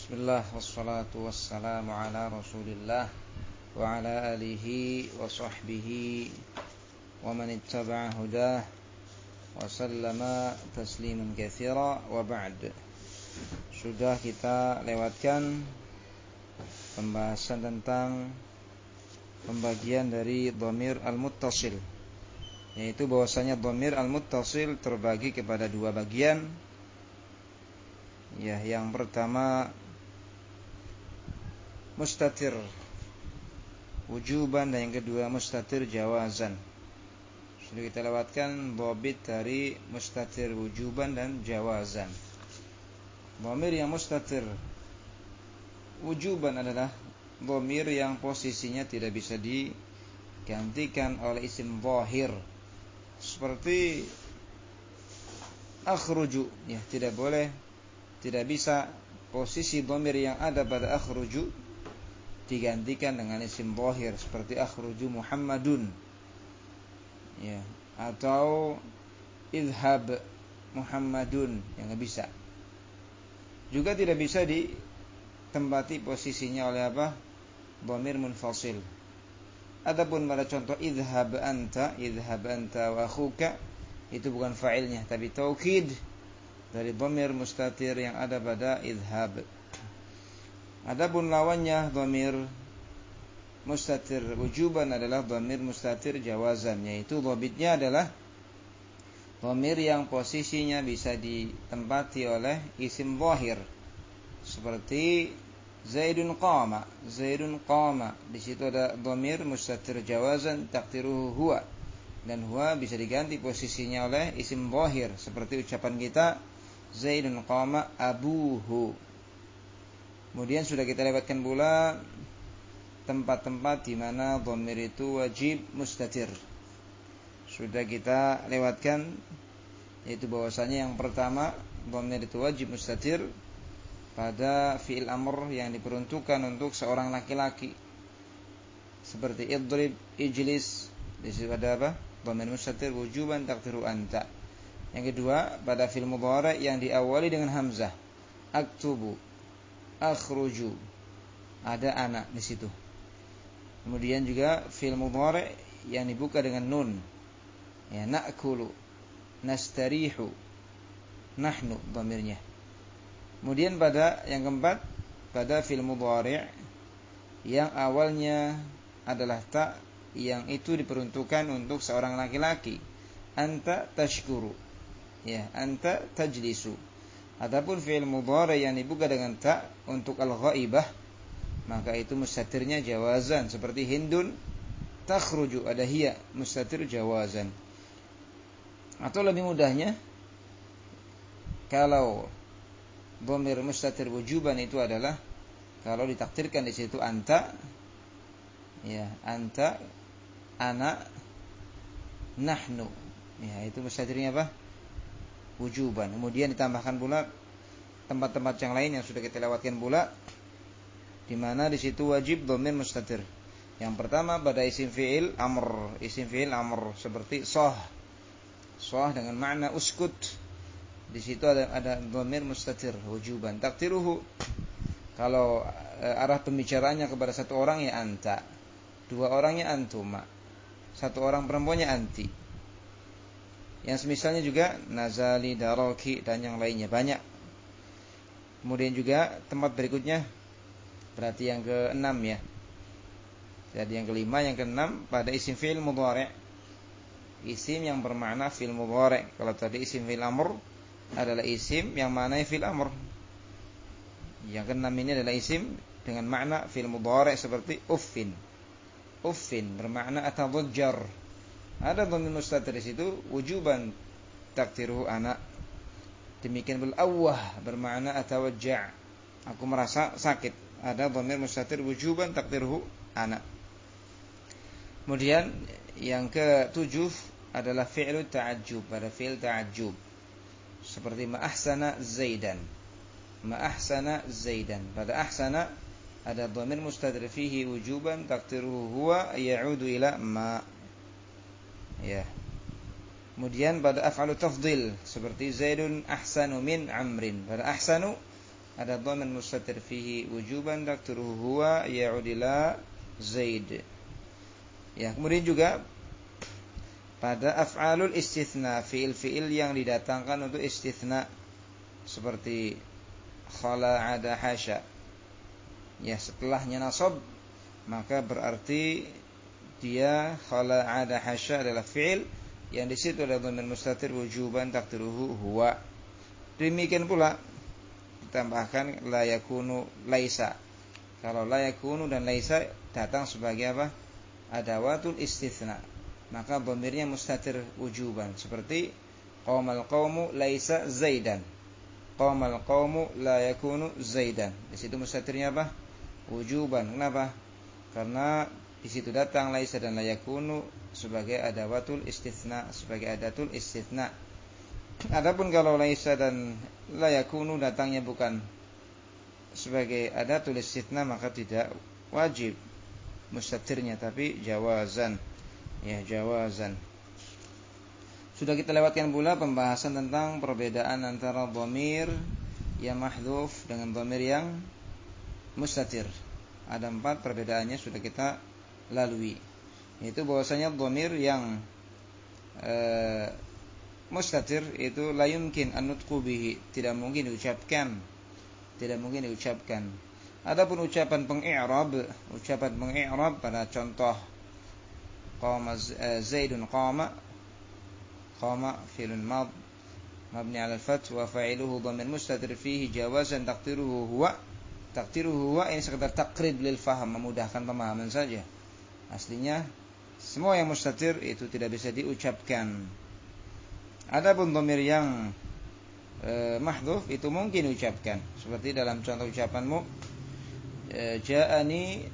Bismillah wassalatu wassalamu ala Rasulillah wa ala alihi wa sahbihi wa man ittaba'a hudah wa sallama tasliman katsira wa ba'd. Sudah kita lewatkan pembahasan tentang pembagian dari dhamir al-muttasil, yaitu bahwasanya dhamir al-muttasil terbagi kepada dua bagian. Ya, yang pertama mustatir wujuban dan yang kedua mustatir jawazan. Sudah kita lewatkan dhabit dari mustatir wujuban dan jawazan. Dhamir yang mustatir wujuban adalah dhamir yang posisinya tidak bisa digantikan oleh isim zahir, seperti akhruju, ya, tidak bisa posisi dhamir yang ada pada akhruju digantikan dengan isim zahir, seperti akhruju Muhammadun, ya, atau idhab Muhammadun, yang enggak bisa. Juga tidak bisa ditempati posisinya oleh apa? Dhamir munfasil. Adapun pada contoh idhab anta wa akhuka, itu bukan fa'ilnya tapi taukid dari dhamir mustatir yang ada pada idhab. Adapun lawannya dhamir mustatir wujuban adalah dhamir mustatir jawazan, yaitu dhabitnya adalah dhamir yang posisinya bisa ditempati oleh isim zahir, seperti Zaidun qama. Di situ ada dhamir mustatir jawazan taqdiruhu huwa, dan huwa bisa diganti posisinya oleh isim zahir, seperti ucapan kita Zaidun qama abuhu. Kemudian sudah kita lewatkan pula tempat-tempat di mana dhamir itu wajib mustatir. Sudah kita lewatkan, yaitu bahwasanya yang pertama dhamir itu wajib mustatir pada fi'il amr yang diperuntukkan untuk seorang laki-laki, seperti idrib, ijlis. Di situ ada apa? Dhamir mustatir wujuban taqdiru anta. Yang kedua, pada fi'il mudhari' yang diawali dengan hamzah, aktubu, akhruju, ada anak di situ. Kemudian juga fi'il mudhari' yang dibuka dengan nun, ya, na'kulu, nastarihu, nahnu dhamirnya. Kemudian pada yang keempat, pada fi'il mudhari' yang awalnya adalah ta, yang itu diperuntukkan untuk seorang laki-laki, anta tashkuru, ya, anta tajlisu. Adapun fi'il mudhari' yang dibuka dengan ta untuk al-ghaibah, maka itu mustatirnya jawazan, seperti Hindun takhruju, ada hiya, mustatir jawazan. Atau lebih mudahnya, kalau dhamir mustatir wujuban itu adalah kalau ditakdirkan di situ anta, ya, anta, ana, nahnu, ya, itu mustatirnya apa? Wujuban. Kemudian ditambahkan pula tempat-tempat yang lain yang sudah kita lewatkan pula, di mana di situ wajib dhamir mustatir. Yang pertama pada isim fi'il amr, seperti soh dengan makna uskut. Di situ ada dhamir mustatir wujuban taqdiruhu. Kalau arah pembicaraannya kepada satu orang, ya anta, dua orangnya antuma, satu orang perempuannya anti. Yang semisalnya juga nazali, daraki, dan yang lainnya banyak. Kemudian juga tempat berikutnya, berarti yang ke-6 ya. Jadi yang kelima, yang ke-6 pada isim fi'il mudhari', isim yang bermakna fi'il mudhari'. Kalau tadi isim fi'il amr adalah isim yang maknanya fi'il amr, yang ke-6 ini adalah isim dengan makna fi'il mudhari', seperti uffin bermakna atadajjar. Ada dhamir mustatir di situ wujuban taqdiruhu ana. Demikian bil awwah bermakna atawajja', aku merasa sakit. Ada dhamir mustatir wujuban taqdiruhu ana. Kemudian yang ke-7 adalah fi'lu ta'ajjub, pada fi'il ta'ajjub, seperti ma ahsana zaidan. Pada ahsana ada dhamir mustatir fihi wujuban taqdiruhu huwa ya'udu ila ma, ya. Kemudian pada af'alu tafdhil, seperti Zaidun ahsanu min amrin. Pada ahsanu ada dhamir mustatir fihi wujuban takdiruhu huwa ya'ud ila Zaid. Ya, kemudian juga pada af'alul istitsna, fiil-fiil yang didatangkan untuk istitsna seperti khala, ada, hasya. Ya, setelahnya nasab maka berarti dia khala, ada, hasya adalah fiil yang di situ ada dhamir mustatir wujuban takdiruhu huwa. Demikian pula ditambahkan la yakunu laisa. Kalau la yakunu dan laisa datang sebagai apa? Adawatul istitsna, maka dhamirnya mustatir wujuban, seperti qamal qaumu laisa zaidan. Qamal qaumu la yakunu zaidan. Di situ mustatirnya apa? Wujuban. Kenapa? Karena di situ datang laisa dan la yakunu sebagai adawatul istitsna, sebagai adatul istitsna. Adapun kalau laisa dan la yakunu datangnya bukan sebagai adatul istitsna, maka tidak wajib mustatirnya, tapi jawazan. Ya, jawazan. Sudah kita lewatkan pula pembahasan tentang perbedaan antara dhamir yang mahdhuf dengan dhamir yang mustatir. Ada 4 perbedaannya sudah kita lalui. Yaitu bahwasanya dhamir yang mustatir itu la yumkin an-nutqu bihi, tidak mungkin diucapkan. Tidak mungkin diucapkan. Adapun ucapan pengi'rab pada contoh qama Zaidun qama fi'lun mad mabni 'ala al-fath wa fa'iluhu dhamir mustatir fihi jawazan taqdiruhu huwa. Taqdiruhu huwa ini sekedar taqrib lil faham, memudahkan pemahaman saja. Aslinya semua yang mustatir itu tidak bisa diucapkan. Adapun dhamir yang mahdhuf itu mungkin diucapkan, seperti dalam contoh ucapanmu ja'ani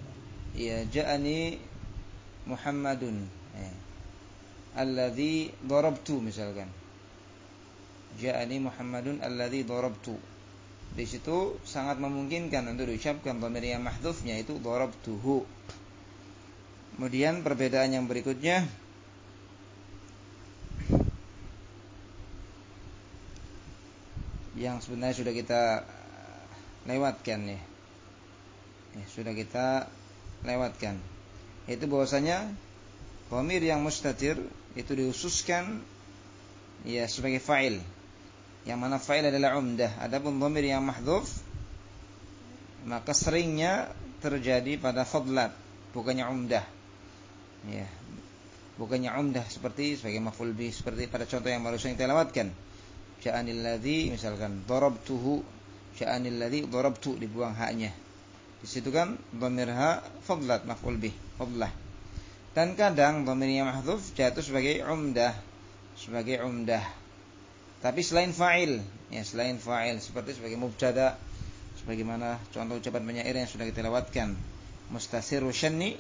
Muhammadun alladzi darabtu, misalkan ja'ani Muhammadun alladzi darabtu. Di situ sangat memungkinkan untuk diucapkan dhamir yang mahdhufnya itu darabtuhu. Kemudian perbedaan yang berikutnya yang sebenarnya sudah kita lewatkan ya. Sudah kita lewatkan. Itu bahwasanya dhamir yang mustatir itu dihususkan ya sebagai fa'il, yang mana fa'il adalah umdah. Adapun dhamir yang mahdhuf maka seringnya terjadi pada fadlat, bukannya umdah. Ya. Bukannya umdah seperti sebagai maf'ul bih, seperti pada contoh yang barusan kita lewatkan. Ja'anil ladzi, misalkan darabtuhu, ja'anil ladzi darabtu, dibuang haknya. Di situ kan dhamir ha fadlat, maf'ul bih, fadlah. Dan kadang dhamir yang mahdhuf jatuh sebagai umdah, tapi selain fa'il, ya selain fa'il, seperti sebagai mubtada, sebagaimana contoh ucapan penyair yang sudah kita lewatkan. Mustasirru syanni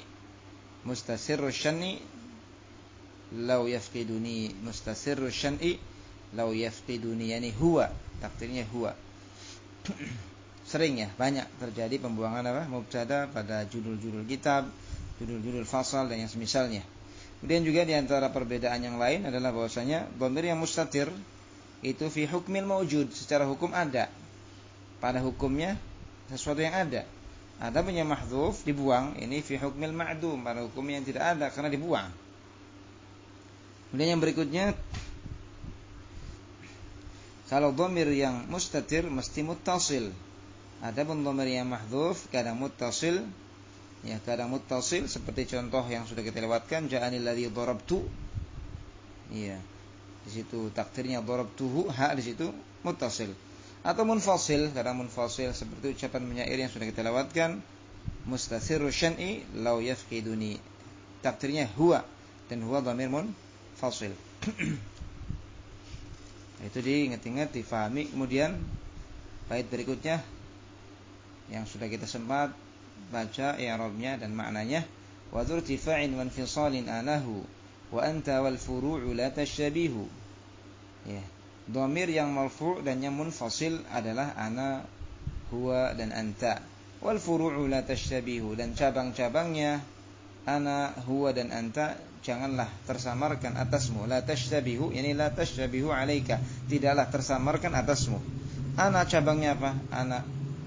law yafqiduni, mustasirru syan'i law yafqiduni, yani huwa, takdirnya huwa. Sering ya, banyak terjadi pembuangan apa? Mubtada pada judul-judul kitab, judul-judul fasal dan yang semisalnya. Kemudian juga di antara perbedaan yang lain adalah bahwasanya dhamir yang mustatir itu fi hukmil mawjud, secara hukum ada. Pada hukumnya sesuatu yang ada. Adapun yang mahdhuf dibuang, ini fi hukmil ma'dum, pada hukum yang tidak ada karena dibuang. Kemudian yang berikutnya, kalau dhamir yang mustatir mesti muttasil. Adapun dhamir yang mahdhuf kadang muttasil, ya kadang muttasil, seperti contoh yang sudah kita lewatkan, ja'anil ladzi darabtu. Iya. Di situ takdirnya darabtuhu, ha di situ muttasil. Atau munfasil, kadang munfasil seperti ucapan penyair yang sudah kita lewatkan, mustasirru syan'i law yafqiduni. Takdirnya huwa, dan huwa dhamir munfasil. Itu diingat-ingat, difahami. Kemudian bait berikutnya yang sudah kita sempat baca i'rabnya dan maknanya, wa dzurtifa'in wa infisalin anahu wa anta wal furu'u la tashabihu. Ya, dhamir yang marfu' dan yang munfasil adalah ana, huwa dan anta. Wal furu'u la tashabihu, dan cabang-cabangnya ana, huwa dan anta janganlah tersamarkan atasmu. La tashabihu, yani la tashabihu alaika, tidaklah tersamarkan atasmu. Ana cabangnya apa? Ana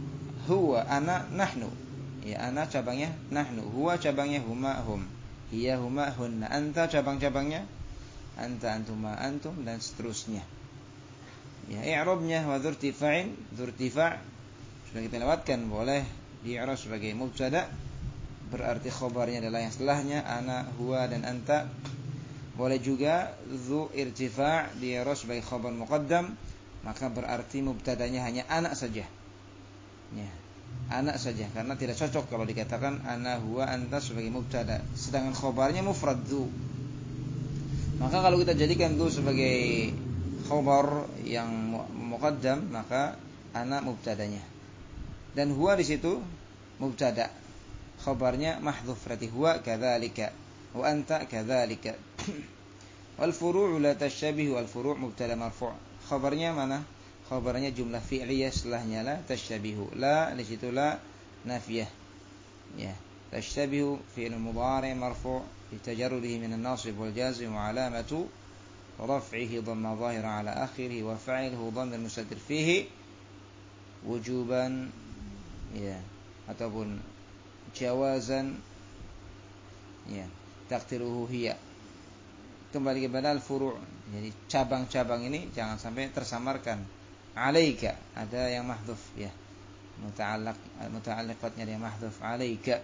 huwa, ana, nahnu. Ya, ana cabangnya nahnu, huwa cabangnya huma, hum, hiya, huma, hunna. Anta cabang-cabangnya anta, antuma, antum, dan seterusnya. Ya, i'rabnya wa dzurtifa'in, dzurtifa' sudah kita lewatkan, boleh di'rab sebagai mubtada, berarti khabarnya adalah yang setelahnya, ana, huwa, dan anta. Boleh juga dzu irtifa' di'rab sebagai khabar muqaddam, maka berarti mubtadanya hanya anak saja. Ya, anak saja, karena tidak cocok kalau dikatakan ana, huwa, anta sebagai mubtada, sedangkan khabarnya mufrad dzu. Maka kalau kita jadikan dzu sebagai khabar yang muqaddam, maka ana mubtadanya. Dan huwa di situ mubtada, khabarnya mahdhuf, berarti huwa kadzalika wa anta kadzalika. Wal furu'u la tashabihu, wal furu' mubtada marfu'. Khabarnya mana? Khabarnya jumlah fi'liyah, setelahnya la tashabihu. La di situ la nafiyah. Ya, tashabihu fi'il mudhari' marfu' bi tajarrudihi min an-nasib wal jazm wa 'alamatu raf'ihi dhamma dhahira 'ala akhirih wa fa'iluhu dhamir mustatir fihi wujuban, ya, ataupun jawazan, ya, takdiruhu hiya. Kembali kepada al-furu'. Jadi cabang-cabang ini jangan sampai tersamarkan. Alaika ada yang mahdhuf, ya, muta'alliqatnya ada yang mahdhuf, alaika.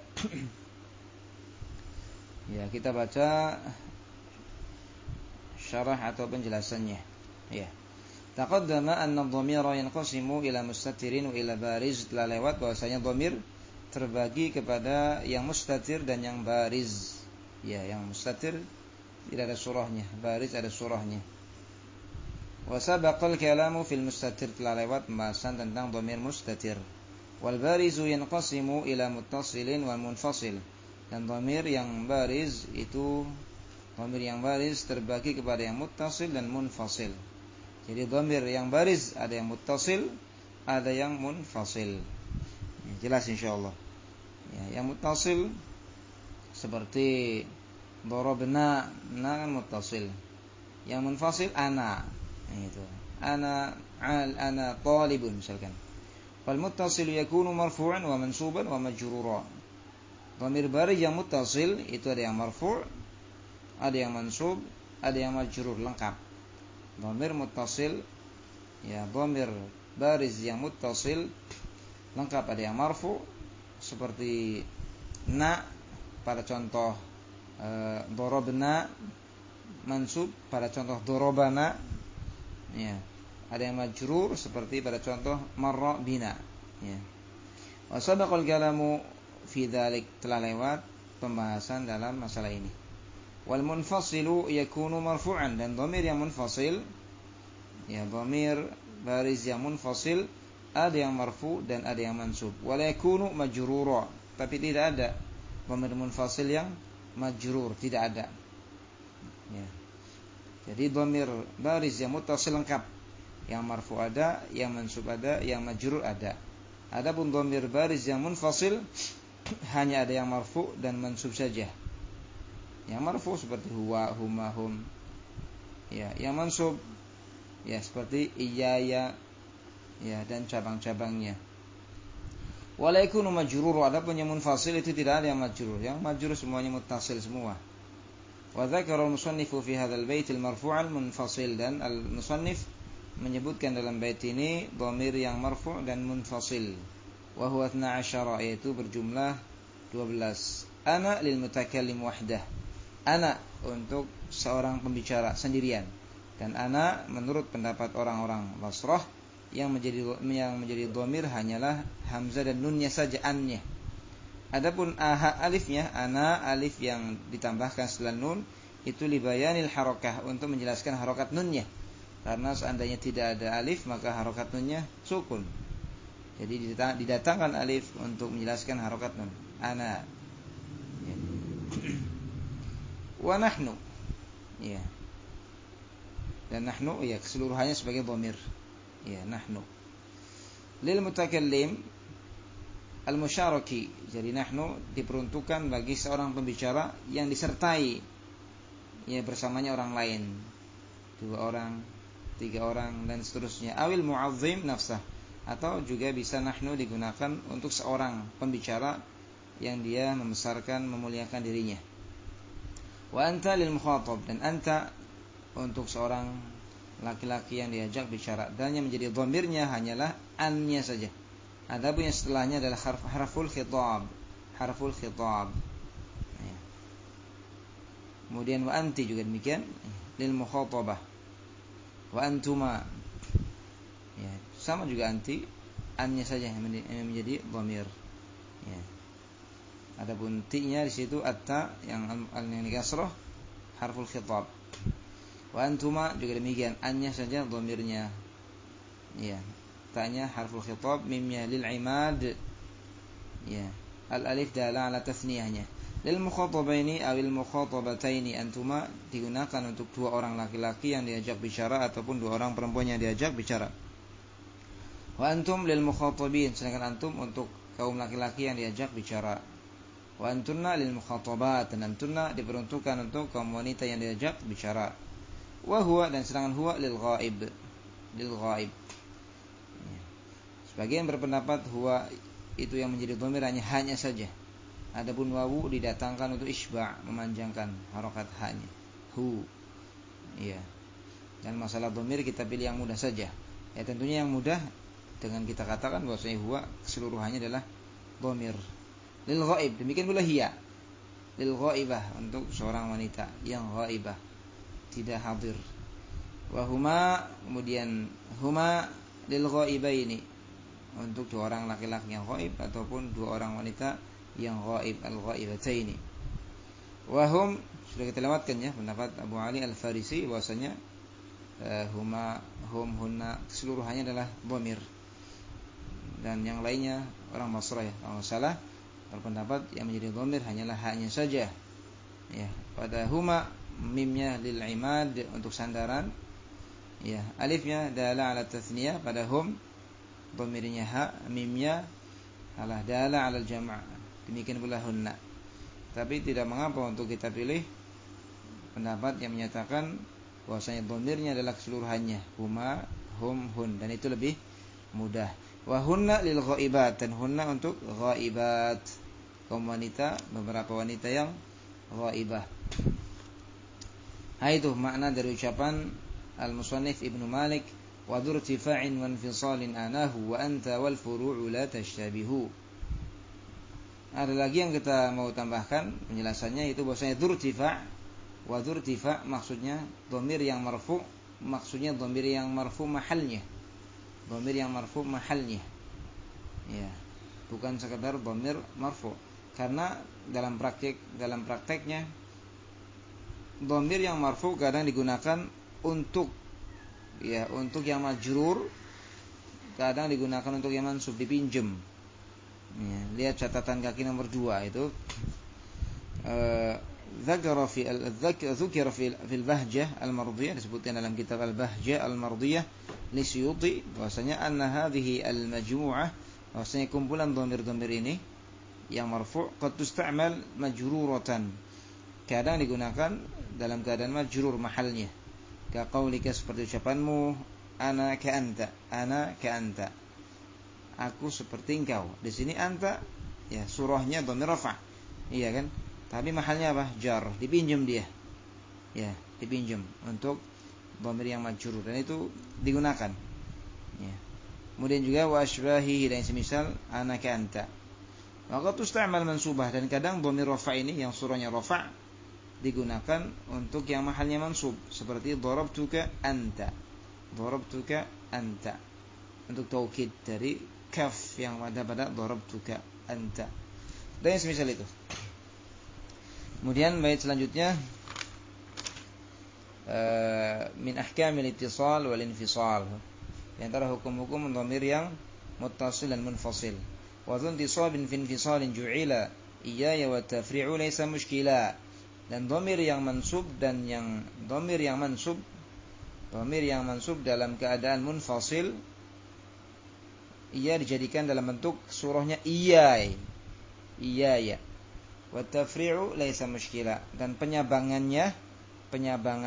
Ya, kita baca syarah atau penjelasannya. Ya. Taqaddama anna dhamira yanqasimu ila mustatirin wa ila bariz. Telah lewat bahwasanya dhamir terbagi kepada yang mustatir dan yang bariz. Ya, yang mustatir tidak ada surahnya, bariz ada surahnya. Wa sabaqal kalamu fil mustatir, telah lewat pembahasan tentang dhamir mustatir. Wal barizu yanqasimu ila muttasilin wal munfasil. Dan dhamir yang bariz itu, dhamir yang bariz terbagi kepada yang muttasil dan munfasil. Jadi dhamir yang bariz ada yang muttasil, ada yang munfasil. Ya, jelas insyaallah. Ya, yang muttasil seperti darabna, na kan muttasil. Yang munfasil ana. Itu. Ana talibun misalkan. Fal muttasil yakunu marfu'an wa mansuban wa majrura. Dhamir bariz yang muttasil itu ada yang marfu', ada yang mansub, ada yang majrur, lengkap. Dhamir muttasil, ya, dhamir bariz yang muttasil lengkap, ada yang marfu' seperti na pada contoh darabna, mansub pada contoh darabana, ya. Ada yang majrur seperti pada contoh marra bina, ya. Wa sabaqal kalamu fi dzalik, telah lewat pembahasan dalam masalah ini. Wal munfasilu yakunu marfu'an, dan dhamir yang munfasil, ya, dhamir bariz yang munfasil ada yang marfu' dan ada yang mansub. Wa la yakunu majrura, tapi tidak ada dhamir munfasil yang majrur, tidak ada. Ya. Jadi dhamir bariz yang muttasil lengkap, yang marfu ada, yang mansub ada, yang majrur ada. Adapun dhamir bariz yang munfasil hanya ada yang marfu dan mansub saja. Yang marfu seperti huwa, huma, hum. Ya, yang mansub, ya, seperti iyaya, ya, dan cabang-cabangnya. Wala yakunu majrur, adapun yang munfasil itu tidak ada yang majrur. Yang majrur semuanya muttasil semua. Wa dzakara al-musannifu fi hadzal bait al-marfu' al-munfasil, dan al-musannif menyebutkan dalam bait ini dhamir yang marfu' dan munfasil. Wa huwa 12, yaitu berjumlah 12. Ana lil mutakallim wahdah. Ana untuk seorang pembicara sendirian, dan ana menurut pendapat orang-orang Basrah yang menjadi dhamir hanyalah hamzah dan nunnya saja, annya. Adapun alifnya, ana alif yang ditambahkan setelah nun itu libayanil harakah, untuk menjelaskan harokat nunnya. Karena seandainya tidak ada alif maka harokat nunnya sukun. Jadi didatangkan alif untuk menjelaskan harokat nun. Ana. Ya. Wa nahnu. Ya. Dan nahnu, ya, keseluruhannya sebagai dhamir. Ya, nahnu. Lil mutakallim al-musyaraki. Jadi nahnu diperuntukkan bagi seorang pembicara yang disertai, ya, bersamanya orang lain, 2 orang, 3 orang, dan seterusnya. Awil mu'azzim nafsah, Atau juga bisa nahnu digunakan untuk seorang pembicara yang dia membesarkan, memuliakan dirinya. Wa anta lil mukhatab, dan anta untuk seorang laki-laki yang diajak bicara, dan yang menjadi dhamirnya hanyalah annya saja. Adapun yang setelahnya adalah harful khitab. Harful khitab. Ya. Kemudian wa anti juga demikian lil mukhatabah. Wa antuma. Ya, sama juga anti, annya saja yang menjadi dhamir. Ya. Adapun ti-nya di situ atta yang dikasrah harful khitab. Wa antuma juga demikian, annya saja dhamirnya. Ya. Ta-nya harful khitab, mimnya lil imad. Ya. Al alif dala ala tasniyahnya. Lil mukhatabaini awil mukhatabataini, antuma digunakan untuk dua orang laki-laki yang diajak bicara ataupun dua orang perempuan yang diajak bicara. Wa antum lil mukhatabin, sedangkan antum untuk kaum laki-laki yang diajak bicara. Wa antunna lil mukhatabat, dan antunna diperuntukkan untuk kaum wanita yang diajak bicara. Wa huwa, dan sedangkan huwa lil ghaib. Lil ghaib. Sebagian berpendapat huwa itu yang menjadi dhamir hanya saja. Adapun wawu didatangkan untuk isba', memanjangkan harokat hanya. Hu. Iya. Dan masalah dhamir kita pilih yang mudah saja. Ya tentunya yang mudah dengan kita katakan bahwasanya huwa keseluruhannya adalah dhamir. Lil ghaib, demikian pula hiya. Lil ghaibah, untuk seorang wanita yang ghaibah, tidak hadir. Wa huma, kemudian huma lil ghaibaini, untuk dua orang laki-laki yang ghaib ataupun dua orang wanita yang ghaib, al-ghaibataini. Wa hum, sudah kita lewatkan ya pendapat Abu Ali Al-Farisi bahwasanya huma, hum, hunna keseluruhannya adalah dhamir. Dan yang lainnya orang Basrah ya, kalau salah berpendapat yang menjadi dhamir hanyalah hanya saja. Ya, pada huma mimnya lil imad untuk sandaran. Ya, alifnya dala ala tathniyah, pada hum dhamirnya ha, mimnya ala dala ala jama'. Demikian pula hunna. Tapi tidak mengapa untuk kita pilih pendapat yang menyatakan bahwasanya dhamirnya adalah keseluruhannya, huma, hum, hun, dan itu lebih mudah. Wa hunna lil ghaibat, dan hunna untuk ghaibat, kaum wanita, beberapa wanita yang ghaibah. Itu makna dari ucapan al-musannif Ibnu Malik, wa dzurtifa'in wa infsalin anahu wa anta wal furu'u la tashtabihu. Ada lagi yang kita mau tambahkan penjelasannya, itu bahwasanya dzurtifa', wa dzurtifa' maksudnya dhamir yang marfu', maksudnya dhamir yang marfu' mahalnya. Dhamir yang marfu' mahalnya. Ya, bukan sekadar dhamir marfu'. Karena dalam prakteknya dhamir yang marfu' kadang digunakan untuk yang majrur, kadang digunakan untuk yang mansub, dipinjam. Ya, lihat catatan kaki nomor 2 itu. Dzukira fi al-Bahjah al-Mardiyah, disebutkan dalam kitab al-Bahjah al-Mardiyah li Suyuti bahwasanya anna hadhihi al-majmu'ah, bahwasanya kumpulan dhamir-dhamir ini yang marfu' qad tusta'mal majruratan, kadang digunakan dalam keadaan majrur mahalnya. Ka qaulika, seperti ucapanmu, ana ka anta, ana ka anta, aku seperti engkau. Di sini anta ya surahnya dhamir rafa'. Iya kan? Tapi mahalnya apa? Jar, dipinjam dia. Ya, dipinjam untuk dhamir yang majrur, dan itu digunakan. Ya. Kemudian juga wa asbahihi, dan semisal ana ka anta. Maka tusta'mal mansubah, dan kadang dhamir rafa' ini yang surahnya rafa' digunakan untuk yang mahalnya mansub, seperti darabtuka anta. Darabtuka anta, untuk taukid dari kaf yang ada pada darabtuka anta, dan yang semisal itu. Kemudian bait selanjutnya, min ahkamil ittisal wal infisal, di antara hukum-hukum dhamir yang muttasil dan munfasil. Wa dhantisabin fi infisalin ju'ila iyaya wa tafri'u laysa mushkila, dan dhamir yang mansub dalam keadaan munfasil, ia dijadikan dalam bentuk surahnya iyaya. Wa tafri'u laisa mushkila, dan penyabangan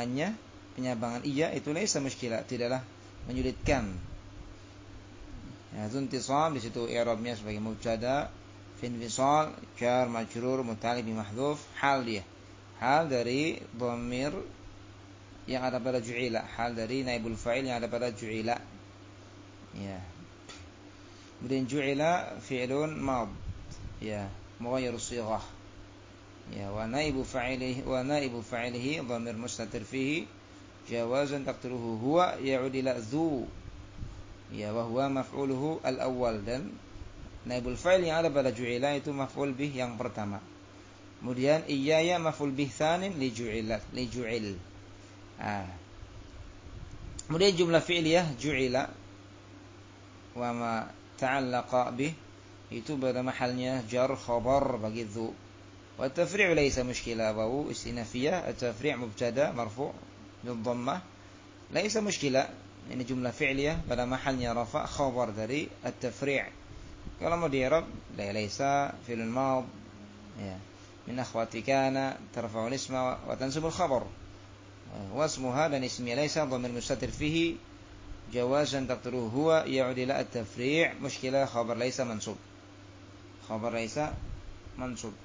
iya itu laisa mushkila, tidaklah menyulitkan. Ya, intisab di situ i'rabnya sebagai mubtada, fi infisal jar majrur muta'alliq bi mahdhuf, hal dia. Hal dari dhamir yang ada pada ju'ila, hal dari naibul fa'il yang ada pada ju'ila. Ya. Kemudian ju'ila fi'lun mad. Ya, mughayyir shighah. Ya, wa naibu fa'ilihi dhamir mustatir fihi jawazan taqdiruhu huwa ya'ud ila dzu. Ya, wa huwa maf'uluhu al-awwal, dan naibul fa'il yang ada pada ju'ila itu maf'ul bih yang pertama. Kemudian iyaya maf'ul bih tsanin li ju'il. Kemudian jumlah fi'liyah ju'ila wa ma ta'allaqa bih itu pada mahalnya jar khabar bagi dzu. Wa tafri' laysa mushkilah, wa istinafiyah at-tafri' mubtada marfu' bil dhammah laysa mushkilah. Ini jumlah fi'liyah pada mahalnya rafa' khabar dari at-tafri'. Kalau mau di'rab laysa fi'lun mad, ya, min akhwati kana tarfa'u isma wa tansubul khabar. Wasmuha dan ismiya laysa dhamir mustatir fihi jawazan taqdiruhu huwa ya'ud ila at-tafri', mushkilah khabar laysa mansub. Khabar laysa mansub.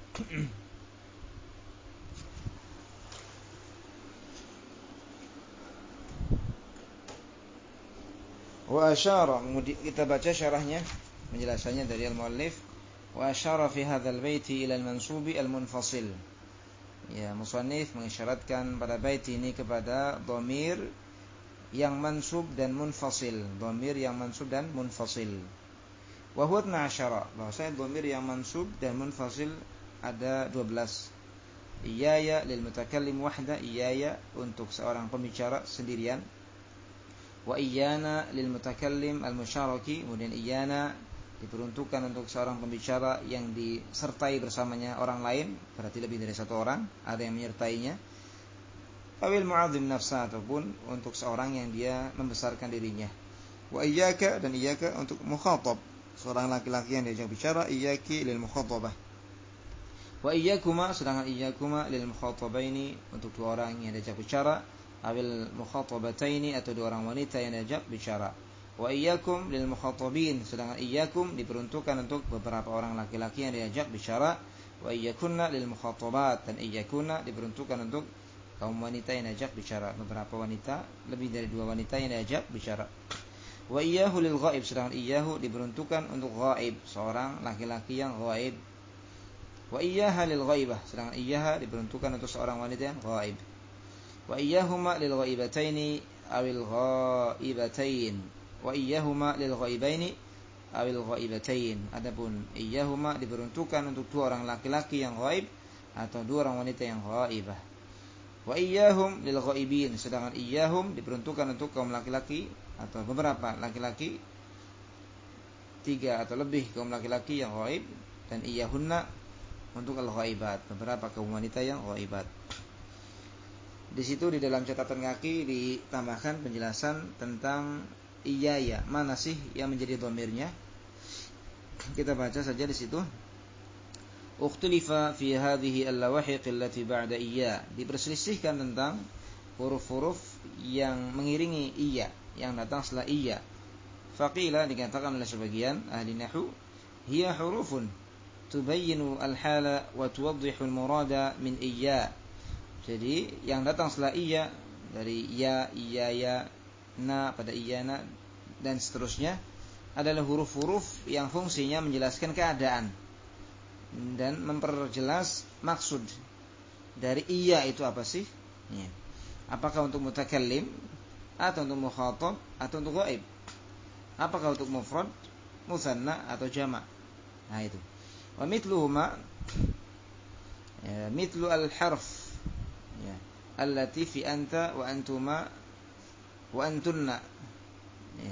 Wa asyara, kita baca syarahnya, penjelasannya dari al-muallif. Wa asyara fi hadzal baiti ila al-mansubi al-munfasil. Ya, musannif mengisyaratkan pada bait ini kepada dhamir yang mansub dan munfasil, dhamir yang mansub dan munfasil. Wa huwa 12, bahwasanya dhamir yang mansub dan munfasil ada 12. Iyaya lil mutakallim wahda, iyaya untuk seorang pembicara sendirian. Wa iyana lil mutakallim al musyaraki, kemudian iyana diperuntukkan untuk seorang pembicara yang disertai bersamanya orang lain, berarti lebih dari satu orang, ada yang menyertainya. Awil mu'adzim nafsa, ataupun untuk seorang yang dia membesarkan dirinya. Wa iyyaka, dan iyyaka untuk mukhatab, seorang laki-laki yang diajak bicara. Iyyaki lil mukhatabah. Wa iyyakuma, sedangkan iyyakuma lil mukhatabaini untuk dua orang yang diajak bicara. Awil mukhatabataini, atau dua orang wanita yang diajak bicara. Wa iyyakum lil mukhatabin, sedangkan iyyakum diperuntukkan untuk beberapa orang laki-laki yang diajak bicara. Wa iyyakunna lil mukhatabat, dan iyyakunna diperuntukkan untuk kaum wanita yang diajak bicara, beberapa wanita, lebih dari dua wanita yang diajak bicara. Wa iyyahu lil ghaib, sedangkan iyyahu diperuntukkan untuk ghaib, seorang laki-laki yang ghaib. Wa iyyaha lil ghaibah, sedangkan iyyaha diperuntukkan untuk seorang wanita yang ghaib. Wa iyyahuma lil ghaibataini awil ghaibatain. Wa iyyahuma lil ghaibaini awil ghaibatain. Adapun iyyahuma diperuntukkan untuk dua orang laki-laki yang ghaib atau dua orang wanita yang ghaibah. Wa iyyahum lil ghaibin, sedangkan iyyahum diperuntukkan untuk kaum laki-laki atau beberapa laki-laki, tiga atau lebih kaum laki-laki yang ghaib, dan iyyahunna untuk al-ghaibat, beberapa kaum wanita yang ghaibat. Di situ di dalam catatan kaki ditambahkan penjelasan tentang iyaya, mana sih yang menjadi dhamirnya. Kita baca saja di situ. Ukhtulifa fi hadhihi al-lawahiq allati ba'da iyya, diperselisihkan tentang huruf-huruf yang mengiringi iyya, yang datang setelah iyya. Faqila, dikatakan oleh sebagian ahli nahwu, hiya hurufun tubayyinu al-hala wa tuwaddihu al-murada min iyya. Jadi yang datang setelah iya, dari ya, iyaya, na pada iyana dan seterusnya, adalah huruf-huruf yang fungsinya menjelaskan keadaan dan memperjelas maksud dari iya itu apa sih? Ya. Apakah untuk mutakallim, atau untuk mukhatab, atau untuk ghaib? Apakah untuk mufrad, musanna, atau jama'? Nah itu. Wa mithluhuma, ya, mithlu al-harf, ya, allati fi anta wa antuma wa antunna, ya.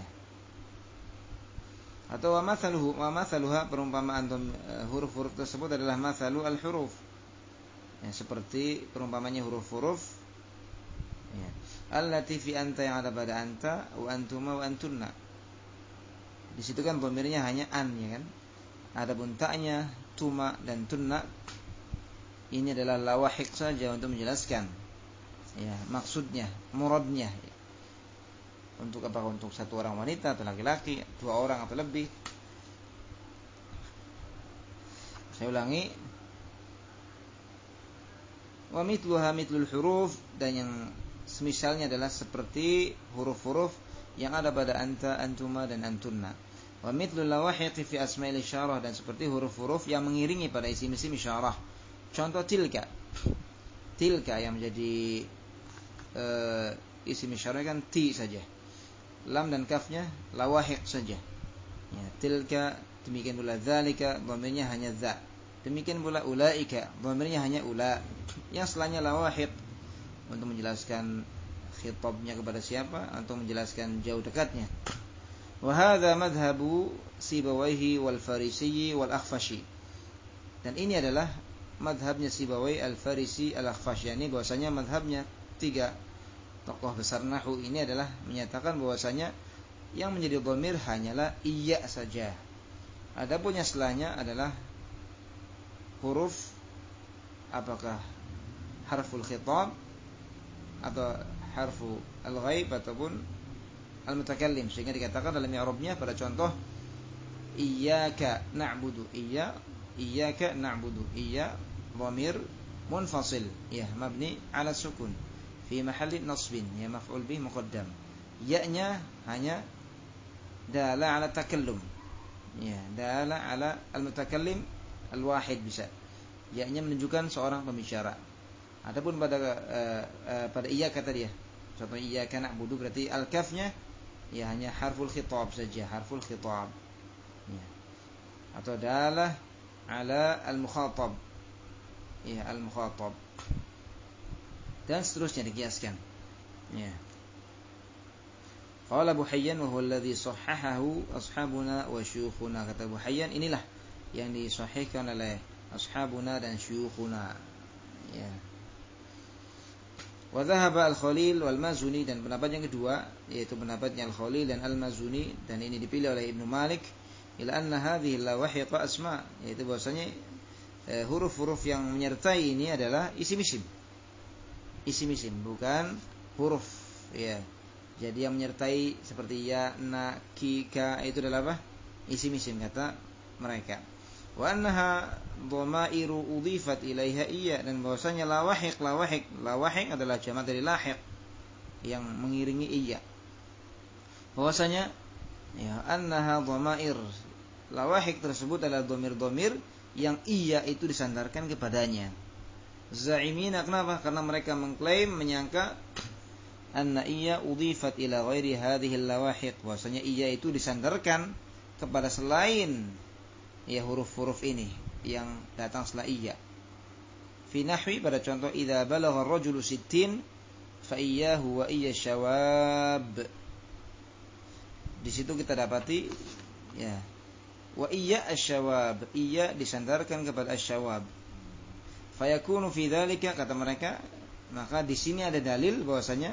Atau wa mathaluha, perumpamaan huruf-huruf tersebut adalah mathalu al-huruf, ya, seperti perumpamannya huruf-huruf, ya, allati fi anta, yang ada pada anta, wa antuma wa antunna. Di situ kan dhamirnya hanya an, ya kan. Adapun ta'nya, tuma dan tunna, ini adalah lawahik saja untuk menjelaskan, ya, maksudnya, muradnya. Untuk apa? Untuk satu orang wanita atau laki-laki, dua orang atau lebih. Saya ulangi. Wa mithluha mithlul huruf, dan yang semisalnya adalah seperti huruf-huruf yang ada pada anta, antuma dan antunna. Wa mithlul lawahiqi fi asma'il isyarah, dan seperti huruf-huruf yang mengiringi pada isim-isim isyarah. Contoh tilka. Tilka yang menjadi isim isyarah kan ti saja. Lam dan kafnya lawahiq saja. Ya, tilka, demikian pula dzalika, dhamirnya hanya dza. Demikian pula ulaika, dhamirnya hanya ula. Yang setelahnya lawahiq untuk menjelaskan khitabnya kepada siapa atau menjelaskan jauh dekatnya. Wa hadza madhhabu Sibawayhi wal Farisi wal Akhfashi. Dan ini adalah madhabnya Sibawayh, Al-Farisi, Al-Akhfashi. Ini bahwasanya madhabnya tiga tokoh besar nahwu ini adalah menyatakan bahwasanya yang menjadi dhamir hanyalah iya saja. Adapun yang setelahnya adalah huruf, apakah harful khitab atau harfu al-ghaib ataupun al-mutakallim, sehingga dikatakan dalam i'rabnya pada contoh iyyaka na'budu, iyyaka na'budu, iya dhamir munfasil, ya mabni ala sukun fi mahalli nasbin, ya maf'ul bih muqaddam. Ya-nya hanya dala ala takallum, ya dala ala al-mutakallim al-wahid bisa. Ya-nya menunjukkan seorang pembicara. Adapun pada iya kata dia, contoh iyyaka na'budu, berarti al-kafnya ya hanya harful khitab saja, harful khitab. Ya. Atau dalah ala al-mukhatab. Ya, al-mukhatab. Dan seterusnya dikiaskan. Ya. Qala Abu Hayyan wa huwa alladhi sahhahahu ashabuna wa syuyukhuna. Kata Abu Hayyan, inilah yang disahihkan oleh ashabuna dan syuyukhuna. Ya. Wa dhahaba Al-Khalil wal Mazuni, dan pendapat yang kedua yaitu pendapatnya Al-Khalil dan Al-Mazuni, dan ini dipilih oleh Ibnu Malik, ila anna hadhihi lawahiqa asma, yaitu bahwasanya huruf-huruf yang menyertai ini adalah isim-isim. Isim-isim, bukan huruf, ya. Jadi yang menyertai seperti ya, na, ki, ka itu adalah apa? Isim-isim kata mereka. Wa annaha dhamairu udhifat ilaiha iya, dan bahwasanya lawahiq adalah jamak dari lahiq yang mengiringi iya. Bahwasanya ya annaha dhamair, lawahiq tersebut adalah dhamir-dhamir yang iya itu disandarkan kepadanya. Za'imina, kenapa? Karena mereka mengklaim, menyangka anna iya udhifat ila ghairi hadhihi lawahiq, bahwasanya iya itu disandarkan kepada selain ya huruf-huruf ini yang datang setelah iya. Fi nahwi, pada contoh idza balagha ar-rajulu 60 fa iyyahu wa iyya syawab. Di situ kita dapati ya wa iyya asyawab, iya disandarkan kepada asyawab. Fayakunu fi dzalika, kata mereka, maka di sini ada dalil bahwasanya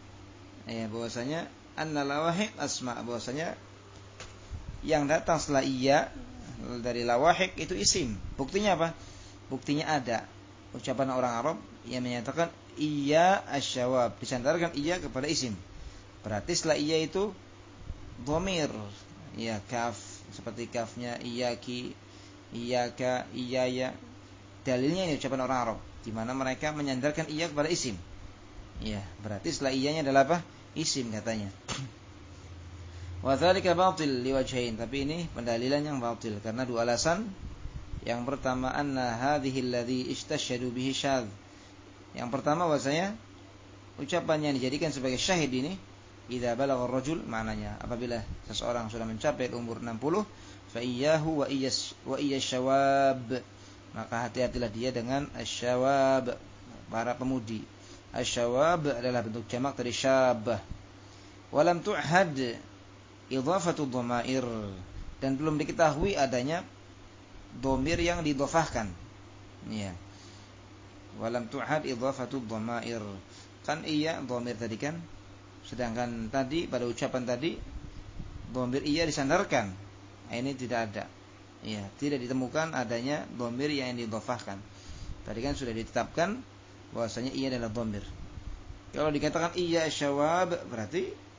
anna lawahiq asma, bahwasanya yang datang setelah iya dari lawahiq itu isim. Buktinya apa? Buktinya ada ucapan orang Arab yang menyatakan iya asyawab, disandarkan iya kepada isim. Berarti setelah iya itu dhamir, ya kaf, seperti kafnya iyaki, iyaka, iyaya. Dalilnya ini ucapan orang Arab, di mana mereka menyandarkan iya kepada isim. Ya, berarti setelah iyanya adalah apa? Isim katanya. Wa dzalika batil liwajhain, tapi ini pendalilan yang batil karena dua alasan. Yang pertama, anna hadhihi alladhi istashhadu bihi syadz. Yang pertama bahwasanya ucapan yang dijadikan sebagai syahid ini, idza balagha ar-rajul, maknanya apabila seseorang sudah mencapai umur 60, fa iyyahu wa iyya syawab, maka hati-hatilah dia dengan asyawab, para pemudi. Asyawab adalah bentuk jamak dari syabah. Walam tu'had idhafatu dhamair, dan belum diketahui adanya dhamir yang didhafahkan. Ya. Walam tu'had idhafatu dhamair. Kan iya dhamir tadi kan? Sedangkan tadi pada ucapan tadi dhamir iya disandarkan. Ini tidak ada. Ya, tidak ditemukan adanya dhamir yang didhafahkan. Tadi kan sudah ditetapkan bahwasanya iya adalah dhamir. Kalau dikatakan iya syawab, berarti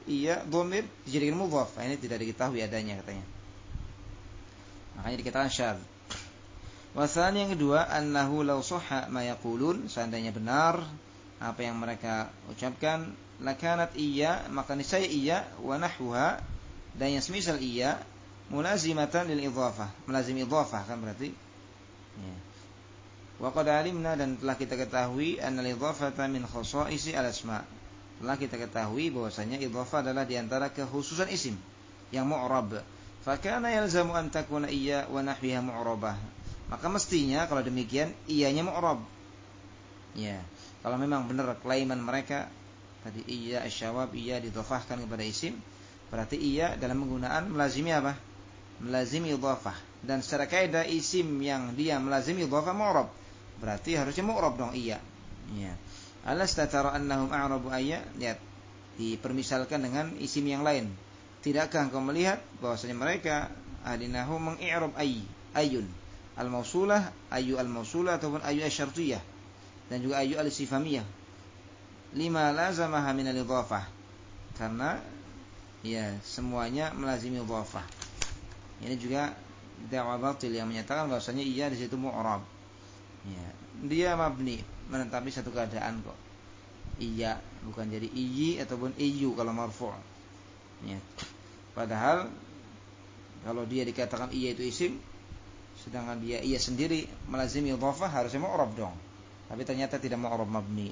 iya dhamir dijadikan mudhaf. Ini tidak diketahui adanya katanya. Makanya dikatakan syadz. Wasani yang kedua, annahu law sahha ma yaqulun, seandainya benar apa yang mereka ucapkan, lakanat iya, maka niscaya iya wa nahwaha, dan yang semisal iya, mulazimatan lil idhafah, melazim idhafah kan berarti. Ya. Wa qad alimna, dan telah kita ketahui, anna al-idhafata min khasa'isi al-asma. Telah kita ketahui bahwasanya idhafah adalah di antara kekhususan isim yang mu'rab. Fa kana yalzamu an takuna iya wa nahwiha mu'rabah. Maka mestinya kalau demikian iyanya mu'rab. Ya. Kalau memang benar kelaiman mereka tadi iya asyawab, iya didhafahkan kepada isim, berarti iya dalam penggunaan melazimi apa? Melazimi idhafah. Dan secara kaidah isim yang dia melazimi idhafah mu'rab, berarti harusnya mu'rab dong iya. Ya. Alasta tara annahum a'rabu ayya? Lihat, dipermisalkan dengan isim yang lain. Tidakkah engkau melihat bahwasanya mereka adinahu mengi'rab ayun al-mausulah, ayu al-mausulah ataupun ayu asyartiyah, dan juga ayu al-istifhamiyah. Lima lazamaha min al-idhafah, karena ya semuanya melazimi idhafah. Ini juga dakwah batil yang menyatakan bahwasanya iya di situ mu'rab. Ya, dia mabni, menetapi satu keadaan kok. Iya bukan jadi iyi ataupun iyu kalau marfu'. Ya. Padahal kalau dia dikatakan iya itu isim, sedangkan dia iya sendiri melazimi idhafah, harusnya mu'rab dong. Tapi ternyata tidak mu'rab, mabni.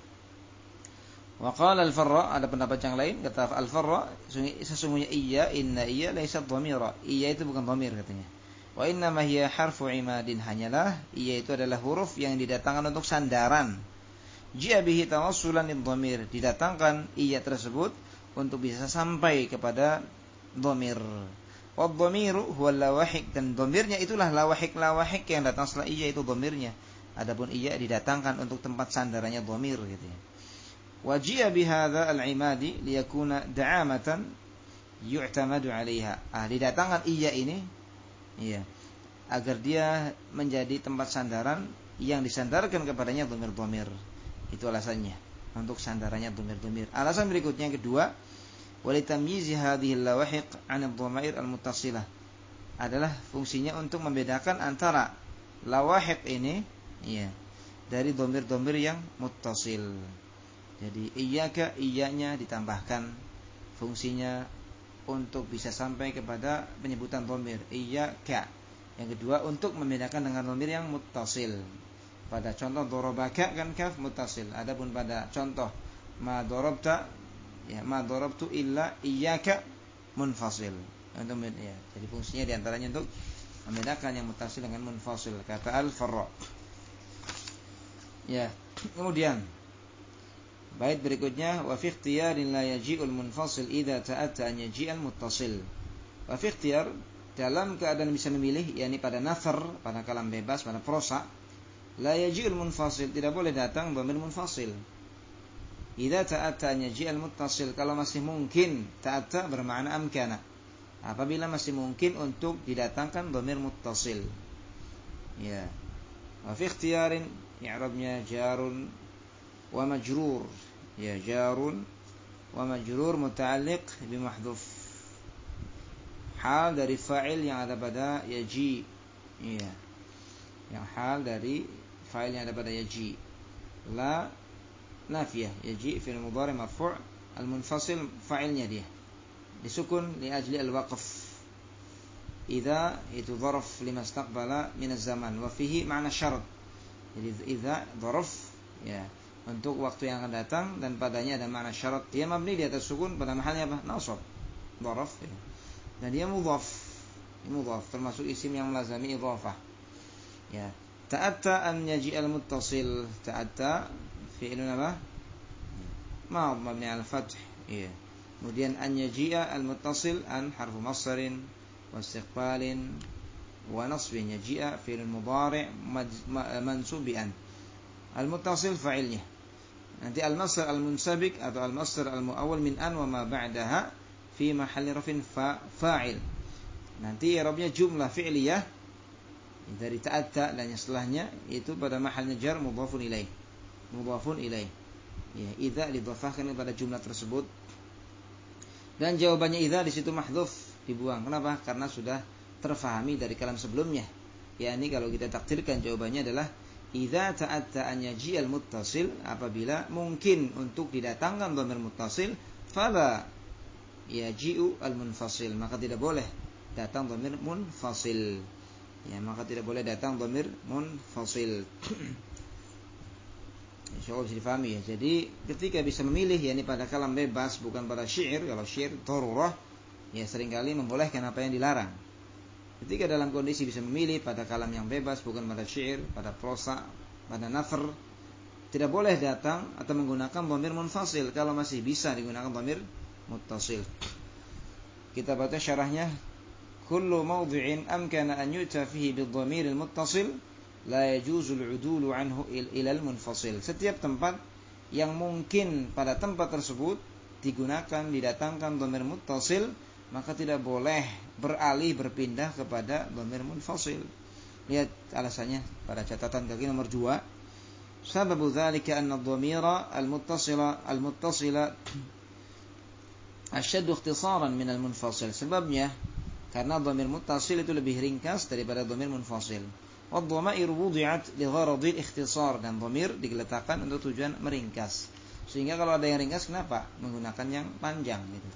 Wa qala al-Farra, ada pendapat yang lain, kata al-Farra, sesungguhnya iya, inna iya laysat dhamira. Iya itu bukan dhamir katanya. Wa inna ma hiya harfu imadin, hanyalah iya itu adalah huruf yang didatangkan untuk sandaran. Jia bihi tawassulan lidhamir, didatangkan iya tersebut untuk bisa sampai kepada dhamir. Wa dhamiru huwa lawahik, dan dhamirnya itulah lawahik yang datang setelah iya itu dhamirnya. Adapun iya didatangkan untuk tempat sandarannya dhamir gitu ya. Wajia bihadza al-imadi liyakuna da'amatan yu'tamadu 'alaiha. Didatangkan iya ini iya agar dia menjadi tempat sandaran yang disandarkan kepadanya dhamir-dhamir. Itu alasannya, untuk sandarannya dhamir-dhamir. Alasan berikutnya yang kedua, walitamyizi hadhihi al-lawahiq 'an ad-dhamair al-muttasilah, adalah fungsinya untuk membedakan antara lawahiq ini iya dari dhamir-dhamir yang muttasil. Jadi iyyaka, iyanya ditambahkan, fungsinya untuk bisa sampai kepada penyebutan dhamir iyyaka. Yang kedua untuk membedakan dengan dhamir yang muttasil. Pada contoh darabaka kan kaf muttasil. Adapun pada contoh ma darabta ya ma darabtu illa iyyaka munfasil. Untuk ya. Jadi fungsinya diantaranya untuk membedakan yang muttasil dengan munfasil, kata al-Farra. Ya, kemudian bait berikutnya, wa fi ikhtiyarin la yaji'ul munfasil idza ta'atta an yaji'al muttasil. Wa fi ikhtiyar, dalam keadaan bisa memilih, yakni pada nathar, pada kalam bebas, pada prosa, la yaji'ul munfasil, tidak boleh datang dhamir munfasil. Idza ta'atta an yaji'al muttasil, kalau masih mungkin, ta'atta bermakna amkana, apabila masih mungkin untuk didatangkan dhamir muttasil. Ya. Wa fi ikhtiyarin, i'rabnya jarun wa majrur. Ya, jarun wa majrur muta'alliq bi mahdhuf, hal dari fa'il yang ada pada yaji. Ya. Yang hal dari fa'il yang ada pada yaji. La nafiyah, yaji fi'il mudhari marfu', al-munfasil fa'ilnya dia disukun li ajli al-waqf. Idza itu dharf lima istaqbala min az-zaman wa fihi ma'na syarat. Jadi idza dharf ya untuk waktu yang akan datang, dan padanya ada makna syarat. Dia mabni di atas sukun, pada mahalnya apa? Nasab. Dharf ya. Dan dia mudhaf. Mudhaf termasuk isim yang melazami idhafah. Ya. Ta'atta an yaji'al muttasil. Ta'atta fi'ilun apa? Ma'ad mabni al-fath. Ya. Kemudian an yaji'a al-muttasil, an harfu masdarin wa istiqbalin wa nasbin. Yaji'a fi'ilun mudhari' mansub bi an. Al-muttasil fa'ilnya. Nanti al-masdar al-munsabik atau al-masdar al-muawwal min an wa ma ba'daha fi mahalli rafin fa'il. Nanti i'rabnya jumlah fi'liyah dari ta'atta, dan yang setelahnya itu pada mahalnya jar mudhafun ilaih. Mudhafun ilaih. Ya, idza didhafahkan kepada jumlah tersebut Dan jawabannya idza di situ mahdzuf, dibuang. Kenapa? Karena sudah terfahami dari kalam sebelumnya. Yakni kalau kita takdirkan jawabannya adalah idza ta'atta an yaji'al muttasil, apabila mungkin untuk didatangkan dhamir muttasil, fala yaji'u al munfasil, maka tidak boleh datang dhamir munfasil. Ya, maka tidak boleh datang dhamir munfasil. Insyaallah bisa difahami ya. Jadi ketika bisa memilih, yakni pada kalam bebas, bukan pada syair. Kalau syair darurah, ya seringkali membolehkan apa yang dilarang. Ketika dalam kondisi bisa memilih pada kalam yang bebas, bukan pada syair, pada prosa, pada nafr, tidak boleh datang atau menggunakan dhamir munfasil kalau masih bisa digunakan dhamir muttasil. Kita baca syarahnya. Kullu mawdhi'in amkana an yu'ta fihi bidhamir al-muttasil la yajuzu al-'udulu anhu ila al-munfasil. Setiap tempat yang mungkin pada tempat tersebut digunakan didatangkan dhamir muttasil, maka tidak boleh berpindah kepada dhamir munfasil. Lihat alasannya pada catatan kaki nomor 2. Sababu dzalika anna ad-dhamira al-muttasila ashaddu ikhtisaran min al-munfasil. Sebabnya karena dhamir muttasil itu lebih ringkas daripada dhamir munfasil. Wad-dhamairu wudi'at li gharadil ikhtisar, dan dhamir diletakkan untuk tujuan meringkas. Sehingga kalau ada yang ringkas, kenapa menggunakan yang panjang gitu.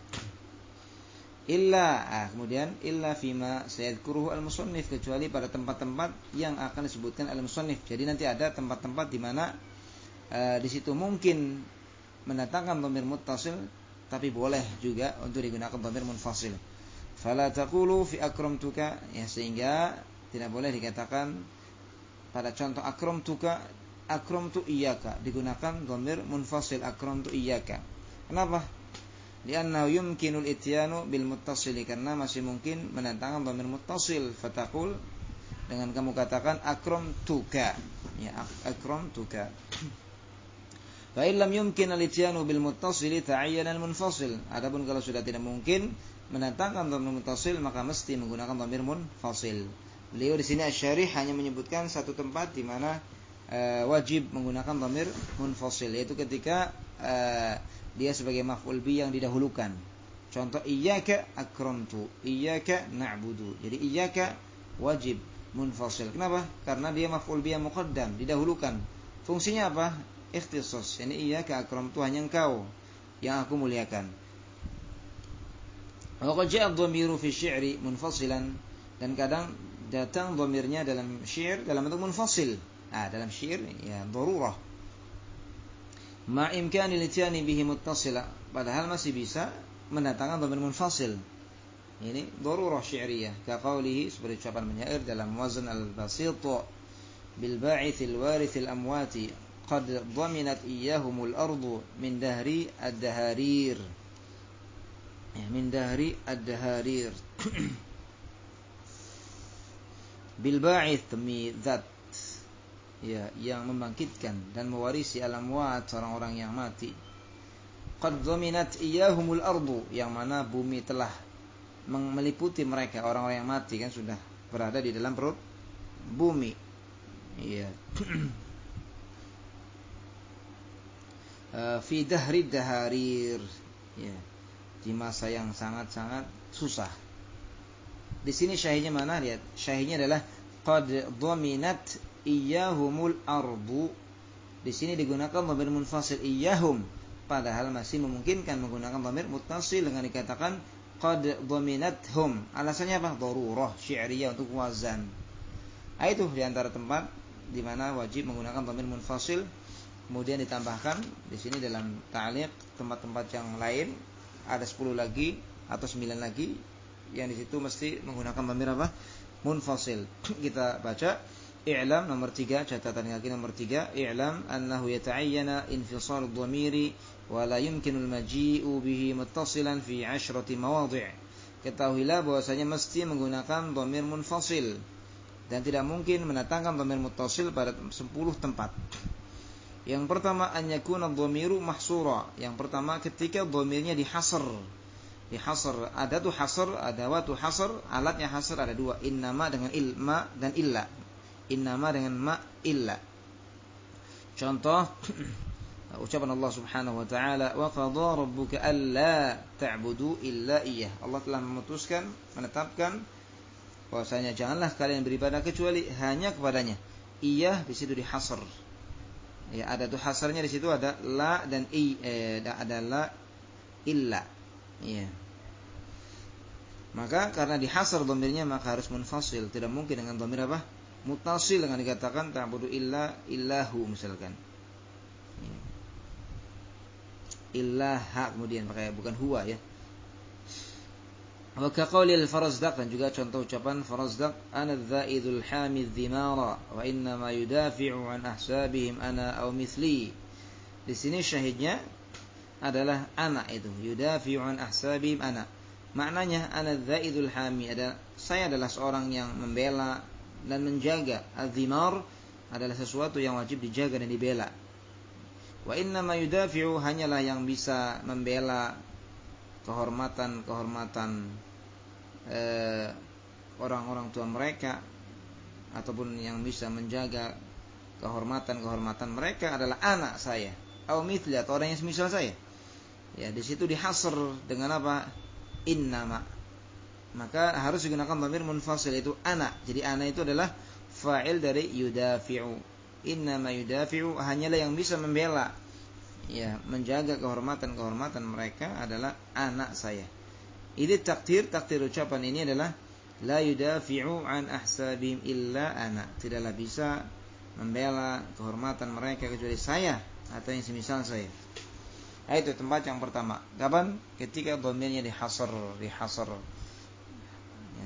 Kemudian illa fima sayadkuruhu al-musannif, kecuali pada tempat-tempat yang akan disebutkan al-musannif. Jadi nanti ada tempat-tempat di mana di situ mungkin mendatangkan dhamir muttasil, tapi boleh juga untuk digunakan dhamir munfasil. Fala taqulu fi akramtuka, ya, sehingga tidak boleh dikatakan pada contoh akramtu iyyaka digunakan dhamir munfasil, akramtu iyyaka. Kenapa? Lianna yumkinul ityanu bil muttasil, karena masih mungkin mendatangkan dhamir muttasil. Fataqul, dengan kamu katakan akramtuka, ya, akramtuka. Fa illam yumkin al-ityanu bil muttasil ta'ayyana al-munfasil. Adapun kalau sudah tidak mungkin mendatangkan dhamir muttasil, maka mesti menggunakan dhamir munfasil. Beliau di sini asy-syarih hanya menyebutkan satu tempat di mana wajib menggunakan dhamir munfasil, yaitu ketika dia sebagai maf'ul bi yang didahulukan. Contoh iyyaka akramtu, iyyaka na'budu. Jadi iyyaka wajib munfasil. Kenapa? Karena dia maf'ul bi yang muqaddam, didahulukan. Fungsinya apa? Ikhtisas. Yani iyyaka akramtu, hanya engkau yang aku muliakan. Wa qad ja'a ad-dhamiru fi syi'ri munfasilan, dan kadang datang dhamirnya dalam syair dalam bentuk munfasil. Dalam syair ya darurah. Ma imkani al-ityani bihi muttasila, padahal masih bisa mendatangkan dhamir munfasil. Ini darurah syi'riyah, ka qawlihi, seperti ucapan penyair dalam wazn al-basit, bil ba'ith al-warith al-amwati qad dhaminat iyyahumul ardu min dahri ad-daharir. Ya, min dahri ad-daharir. Bil ba'ith, demi zat, ya, yang membangkitkan dan mewarisi al-amwat, orang-orang yang mati. Qad dhaminat iyyahumul ardu, yang mana bumi telah meliputi mereka, orang-orang yang mati kan sudah berada di dalam perut bumi. Iya. Fi dahri daharir, ya, di masa yang sangat-sangat susah. Di sini syahidnya mana? Lihat, syahidnya adalah qad dhaminat iyyahumul ardu. Di sini digunakan dhamir munfasil iyyahum, padahal masih memungkinkan menggunakan dhamir muttasil dengan dikatakan qad dhaminathum. Alasannya apa? Darurah syi'riyah untuk wazan. Itu di antara tempat di mana wajib menggunakan dhamir munfasil. Kemudian ditambahkan di sini dalam ta'liq tempat-tempat yang lain ada 10 lagi atau 9 lagi yang di situ mesti menggunakan dhamir apa? Munfasil. Kita baca i'lam nomor 3, catatan kaki nomor 3. I'lam annahu yata'ayyana infisal ad-dhamiri wa la yumkinu al-maji'u bihi muttasilan fi 10 mawadhi'. Ketahuilah bahwasanya mesti menggunakan dhamir munfasil dan tidak mungkin mendatangkan dhamir muttasil pada 10 tempat. Yang pertama, an yakuna ad-dhamiru mahsura. Yang pertama, ketika dhamirnya dihasr. Dihasr, adatu hasr, adawatu hasr, alatnya hasr ada 2, innama dengan ilma dan illa. Innama dengan ma illa. Contoh ucapan Allah Subhanahu wa taala, wa qadha rabbuka alla ta'budu illa iyyah. Allah telah memutuskan, menetapkan bahwasanya janganlah kalian beribadah kecuali hanya kepadanya. Iyah di situ dihasr. Ya, ada tuh hasarnya di situ, ada la dan ada la illa. Ya. Maka karena dihasar dhamirnya maka harus munfasil, tidak mungkin dengan dhamir apa? Muttasil, dengan dikatakan ta'budu illa illahu misalkan. Ya. Illaha kemudian pakai bukan huwa ya. Wa kaqauli al-Farazdaq, dan juga contoh ucapan Farazdaq, ana dzaidul hamid dhimara wa inna ma yudafi'u an ahsabihim ana aw mithli. Di sini syahidnya adalah ana itu, yudafi'u an ahsabihim ana. Maknanya ana dzaidul hami, saya adalah seorang yang membela dan menjaga. Al-dhimar adalah sesuatu yang wajib dijaga dan dibela. Wa inna ma yudafi'u, hanyalah yang bisa membela kehormatan orang-orang tua mereka, ataupun yang bisa menjaga kehormatan mereka adalah anak saya, atau mithli, atau orang yang semisal saya. Ya, di situ dihasr dengan apa? Innama. Maka harus digunakan dhamir munfasil, itu ana. Jadi ana itu adalah fa'il dari yudafi'u. Innama yudafi'u, hanyalah yang bisa membela, ya, menjaga kehormatan mereka adalah anak saya. Ini takdir ucapan ini adalah la yudafi'u an ahsabihim illa ana. Tidaklah bisa membela kehormatan mereka kecuali saya atau yang semisal saya. Itu tempat yang pertama. Kapan? Ketika dhamirnya dihasr. Ya.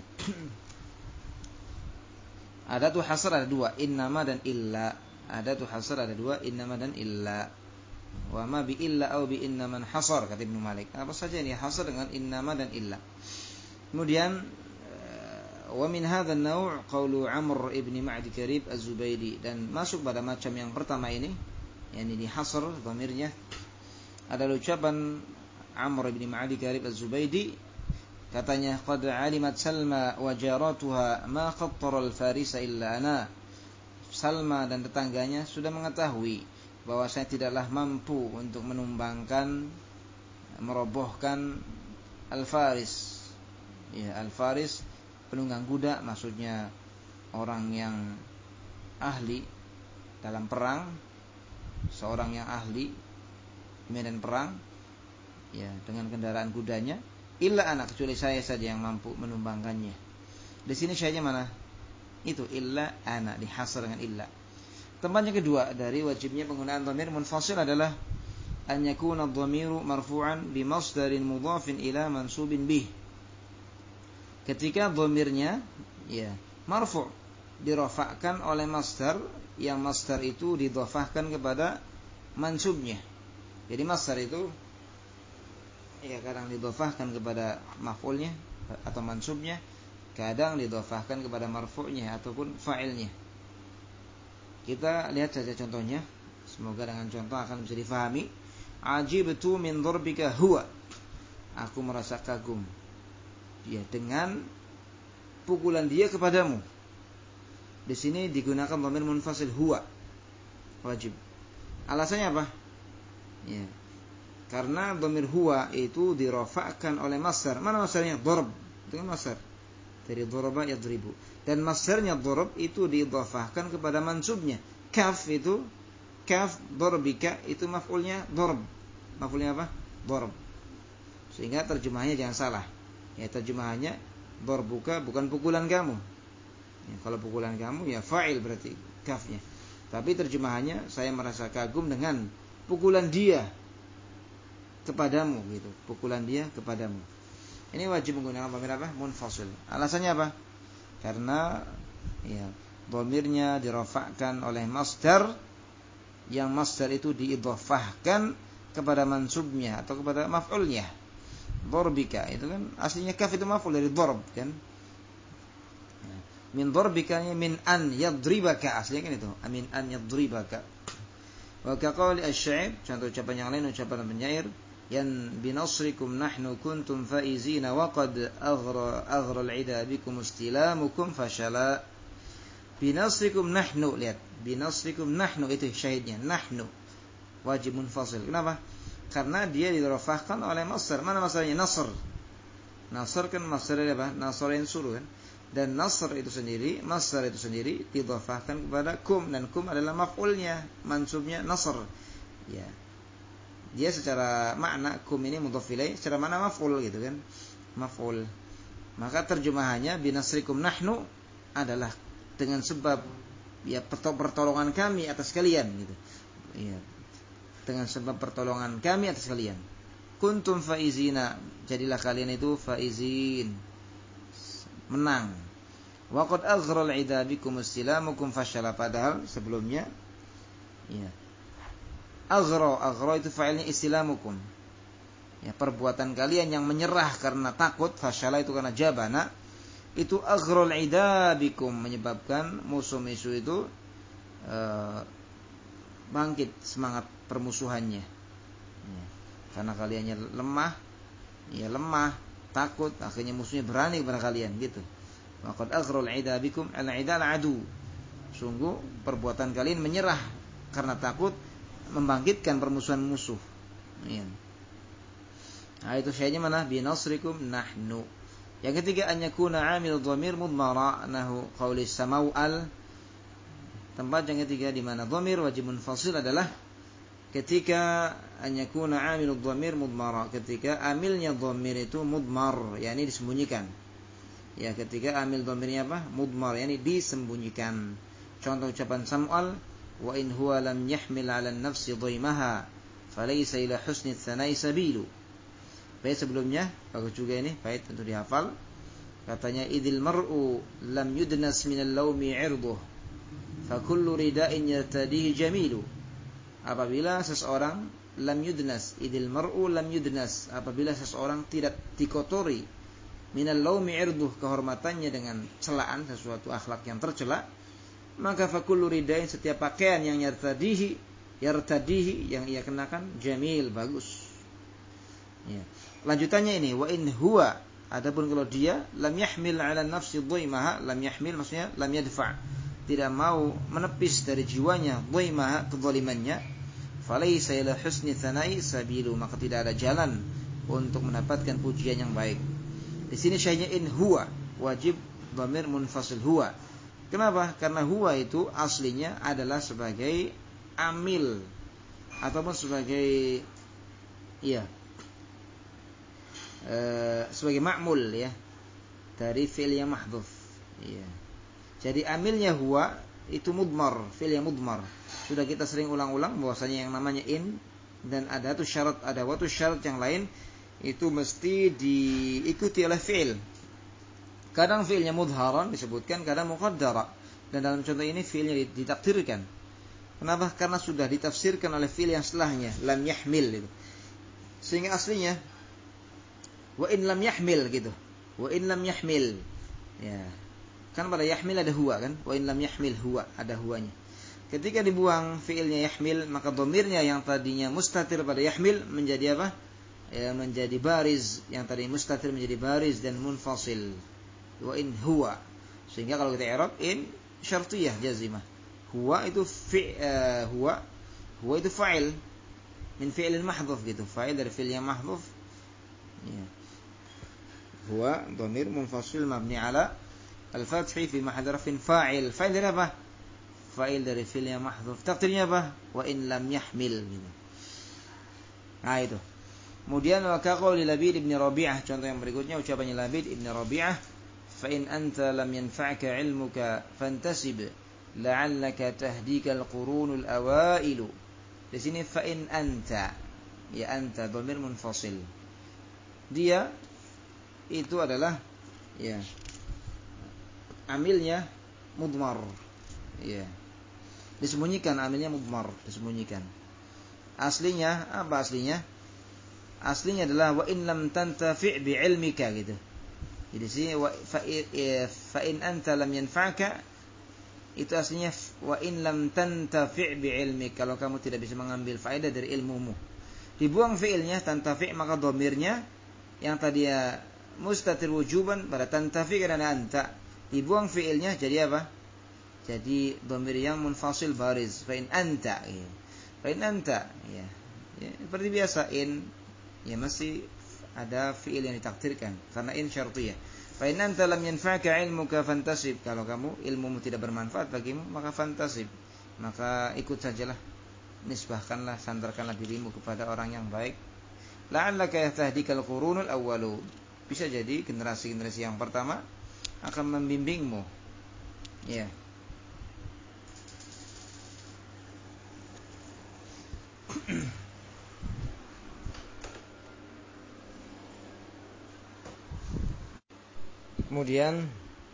Ada tuh hasr ada dua, innama dan illa. Ada tuh hasr ada dua, innama dan illa. Wa ma bi illa au bi inna man hasar, kata Ibnu Malik. Apa saja ini hasar dengan innama dan illa. Kemudian wa min hadzal naw' qaulu Amr ibn Ma'di Karib Az-Zubaydi, dan masuk pada macam yang pertama ini, yakni dihasar dhamirnya, adalah ucapan Amr ibn Ma'di Karib Az-Zubaydi, katanya qad 'alimat Salma wa jaratuha ma qattara al-farisa illa ana. Salma dan tetangganya sudah mengetahui bahwa saya tidaklah mampu untuk menumbangkan, merobohkan Al-Faris. Ya, Al-Faris penunggang kuda, maksudnya orang yang ahli dalam perang, seorang yang ahli medan perang, ya, dengan kendaraan kudanya. Illa anak, kecuali saya saja yang mampu menumbangkannya. Di sini syahidnya mana? Itu illa anak, dihasar dengan illa. Tempat yang kedua dari wajibnya penggunaan dhamir munfasil adalah an yakuna ad-dhamiru marfu'an bi masdarin mudhafin ila mansubin bih. Ketika dhamirnya, ya, marfu', dirafa'kan oleh masdar, yang masdar itu didhafahkan kepada mansubnya. Jadi masdar itu, ya, kadang didhafahkan kepada maf'ulnya atau mansubnya, kadang didhafahkan kepada marfu'nya ataupun fa'ilnya. Kita lihat saja contohnya. Semoga dengan contoh akan bisa difahami. Ajibtu min dharbika huwa. Aku merasa kagum, ya, dengan pukulan dia kepadamu. Di sini digunakan dhamir munfasil huwa, wajib. Alasannya apa? Ya, karena dhamir huwa itu dirafa'kan oleh masdar. Mana masdarnya? Dharb. Itu kan masdar dari dharaba yadribu. Dan masdarnya dharab itu diidhafahkan kepada mansubnya. Kaf itu, kaf dharbika itu maf'ulnya dharb. Maf'ulnya apa? Dharb. Sehingga terjemahannya jangan salah. Ya, terjemahannya dharbuka bukan pukulan kamu. Ya, kalau pukulan kamu ya fa'il berarti kafnya. Tapi terjemahannya saya merasa kagum dengan pukulan dia kepadamu, gitu. Pukulan dia kepadamu. Ini wajib menggunakan dhamir apa? Munfasil. Alasannya apa? Karena, ya, dhamirnya dirafa'kan oleh masdar, yang masdar itu diidhafahkan kepada mansubnya atau kepada maf'ulnya. Dharbika itu kan aslinya kaf itu maf'ul dari dharb kan. Min dharbika min an yadribaka, aslinya kan itu. Min an yadribaka. Wa kaqauli asy-sya'ir, contoh ucapan yang lain, ucapan penyair, yan binasrikum nahnu kuntum faizina wa qad aghra al-'ida bikum istilamukum fashala. Binasrikum nahnu, lihat, binasrikum nahnu itu syahidnya, nahnu. wajib munfasil. Kenapa? Karena dia dirofahkan oleh masdar. Mana masdarnya? Nasr. Nasr kan masdarnya apa? Nasr yang suruh kan. Dan nasr itu sendiri, masdar itu sendiri didhafahkan kepada kum, dan kum adalah maf'ulnya, mansubnya nasr. Ya. Dia secara makna kum ini mudhaf ilaih, secara makna maf'ul gitu kan. Maf'ul. Maka terjemahannya binasrikum nahnu adalah dengan sebab ya pertolongan kami atas kalian gitu. Ya. Dengan sebab pertolongan kami atas kalian. Kuntum faizina, jadilah kalian itu faizin, menang. Wa qad aghra al-'ida bikum istilamukum fashala, padahal sebelumnya ya. Aghra itu fa'ilnya istilamukum. Ya, perbuatan kalian yang menyerah karena takut, fashala itu karena jabana. Itu aghra al-'ida bikum, menyebabkan musuh-musuh itu bangkit semangat permusuhannya. Ya. Karena kaliannya lemah, takut, akhirnya musuhnya berani kepada kalian gitu. Waqad aghrul 'ida bikum, al-'ida al-'adu. Sungguh perbuatan kalian menyerah karena takut, membangkitkan permusuhan musuh. Ya. Nah, itu syai'nya mana? Binasrikum nahnu. Yang ketiga, an yakuna 'amil dhamir mudmara, nahu qauli samaw'al. Tempat yang ketiga di mana dhamir wajib munfasil adalah ketika an yakuna 'amil dhamir mudmara, ketika amilnya dhamir itu mudmar, yakni disembunyikan. Ya, ketika amil dhamirnya apa? Mudmar, yakni disembunyikan. Contoh ucapan sam'al, wa in huwa lam yahmil 'ala an-nafsi dhaimaha falaysa ila husni ats-tsana'i sabilu. Bait sebelumnya bagus juga ini, bait untuk dihafal. Katanya idil mar'u lam yudnas min al-laumi 'irduh fa kullu rida'in yartadihi jamilu. Apabila seseorang lam yudnas, idil mar'u lam yudnas, apabila seseorang tidak dikotori minal laumi 'irduh, kehormatannya dengan celaan, sesuatu akhlak yang tercela, maka fakullu ridain, setiap pakaian yang yartadihi yang ia kenakan jamil, bagus. Ya. Lanjutannya ini, wa in huwa, adapun kalau dia lam yahmil 'ala nafsi dhaimaha, lam yahmil maksudnya lam yadfa', tidak mau menepis dari jiwanya dhaimaha, kezalimannya, falaysa ila husni tsana'i sabilu, maka tidak ada jalan untuk mendapatkan pujian yang baik. Di sini syai'nya in huwa, wajib dhamir munfasil huwa. Kenapa? Karena huwa itu aslinya adalah sebagai amil ataupun sebagai sebagai ma'mul ya dari fi'il yang mahdhuf. Ya. Jadi amilnya huwa itu mudmar, fi'il yang mudmar. Sudah kita sering ulang-ulang bahwasanya yang namanya in dan adatu syarat, adawatu syarat yang lain itu mesti diikuti oleh fi'il. Kadang fi'ilnya mudharan disebutkan, kadang muqaddara. Dan dalam contoh ini fi'ilnya ditakdirkan. Kenapa? Karena sudah ditafsirkan oleh fi'il yang setelahnya, lam yahmil gitu. Sehingga aslinya wa in lam yahmil gitu. Wa in lam yahmil. Ya. Kan pada yahmil ada huwa kan? Wa in lam yahmil huwa, ada huwanya. Ketika dibuang fi'ilnya yahmil, maka dhamirnya yang tadinya mustatir pada yahmil menjadi apa? Ya, menjadi bariz, yang tadi mustatir menjadi bariz dan munfasil. Wa in huwa, sehingga kalau kita i'rab in syartiyah jazimah. Huwa itu huwa itu fa'il min fi'il mahdhuf gitu, fa'il dari fi'il yang mahdhuf. Ya. Huwa dhamir munfasil mabni ala al-fathi fi mahall rafin fa'il. Fa'il dari apa? Fa'il dari fi'il yang mahdhuf. Takdirnya apa? Wa in lam yahmil gitu. Nah itu. Kemudian wa kaqauli Labid ibn Rabi'ah, contoh yang berikutnya ucapannya Labid ibn Rabi'ah, fa in anta lam yanfa'ka 'ilmuka fantasib la'allaka tahdika al-qurunul awailu. Di sini fa in anta, ya anta dhamir munfasil. Dia itu adalah ya amilnya mudmar. Ya. Disembunyikan, amilnya mudmar, disembunyikan. Aslinya apa aslinya? Aslinya adalah wa in lam tantafi' bi 'ilmika gitu. Jadi sini fa in anta lam yanfa'ka, itu aslinya wa in lam tantafi' bi 'ilmika, kalau kamu tidak bisa mengambil faedah dari ilmumu. Dibuang fi'ilnya tantafi', maka dhamirnya yang tadi mustatir wujuban pada tantafi' karena anta, dibuang fi'ilnya jadi apa? Jadi dhamir yang munfasil bariz, fa in anta gitu. Fa in anta, ya. Seperti biasa in, ya masih ada fiil yang ditakdirkan karena in syartiyah. Fa in anta lam yanfa'ka ilmuka fantasib. Kalau kamu ilmumu tidak bermanfaat bagimu, maka fantasib. Maka ikut sajalah. Nisbahkanlah, sandarkanlah dirimu kepada orang yang baik. La'allaka yahdikal qurunul awwalu. Bisa jadi generasi-generasi yang pertama akan membimbingmu. Ya. Kemudian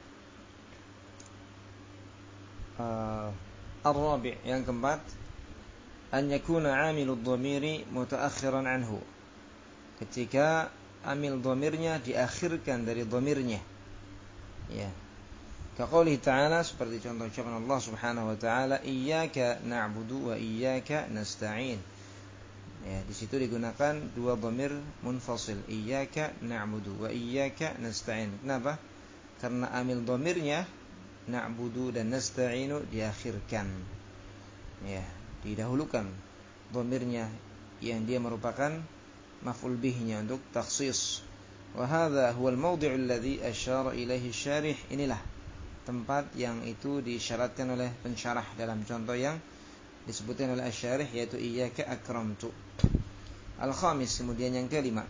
ar-rabi' yang keempat, an yakuna 'amilud dhamiri mutaakhiran anhu. Ketika amil dhamirnya diakhirkan dari dhamirnya. Ya. Kaqouli ta'ala, seperti contoh ucapan Allah Subhanahu wa taala, iyyaka na'budu wa iyyaka nasta'in. Ya, di situ digunakan dua dhamir munfasil, iyyaka na'budu wa iyyaka nasta'in. Kenapa? Karena amil dhamirnya na'budu dan nasta'inu diakhirkan. Ya, didahulukan dhamirnya yang dia merupakan maf'ul bihnya untuk takhsis. Wa hadha huwa al-mawdi' alladhi asyara ilaihi asy-syarih. Inilah tempat yang itu disyaratkan oleh pensyarah dalam contoh yang disebutkan oleh asy-syarih, yaitu iyyaka akramtu. Al-khamis, kemudian yang kelima,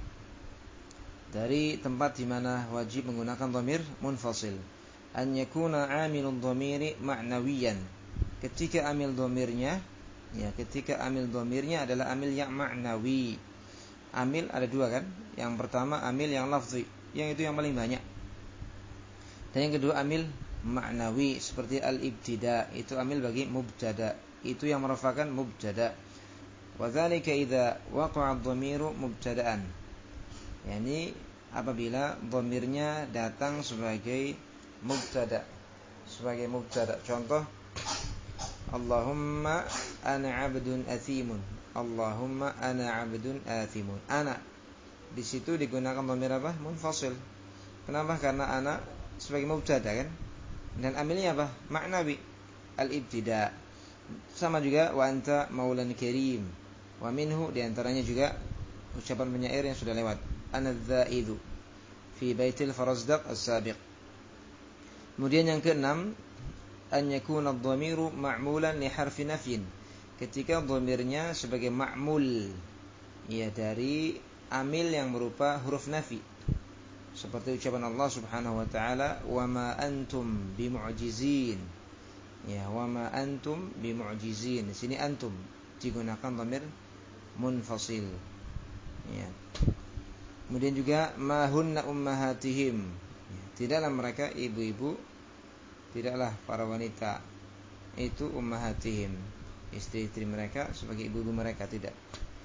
dari tempat di mana wajib menggunakan dhamir munfasil, an yakuna 'amilud dhamiri ma'nawiyan. Ketika amil dhamirnya, ya, ketika amil dhamirnya adalah amil yang ma'nawi. Amil ada dua kan? Yang pertama amil yang lafzi, yang itu yang paling banyak. Dan yang kedua amil ma'nawi, seperti al-ibtida, itu amil bagi mubtada, itu yang merupakan mubtada. Wa dzalika idza waqa'a ad-dhamiru mubtada'an. Yani apabila dhamirnya datang sebagai mubtada, sebagai mubtada. Contoh, Allahumma ana 'abdun athimun. Allahumma ana 'abdun athimun. Ana di situ digunakan dhamir apa? Munfasil. Kenapa? Karena ana sebagai mubtada kan? Dan amilnya apa? Ma'nawi, al-ibtida. Sama juga wa anta maulan karim. Wa minhu, diantaranya juga ucapan penyair yang sudah lewat, ana dzaidu fi baitil farazdaq as-sabiq. Kemudian yang keenam, an yakuna ad-dhamiru ma'mulan li harfi nafyin. Ketika dhamirnya sebagai ma'mul, ya, dari amil yang berupa huruf nafi. Seperti ucapan Allah Subhanahu wa taala, wa ma antum bimu'jizin. Ya, wa ma antum bimu'jizin. Di sini antum digunakan dhamir munfasil. Ya. Kemudian juga ma hunna ummahatihim. Ya, tidaklah mereka ibu-ibu, tidaklah para wanita itu ummahatihim, istri-istri mereka sebagai ibu-ibu mereka, tidak.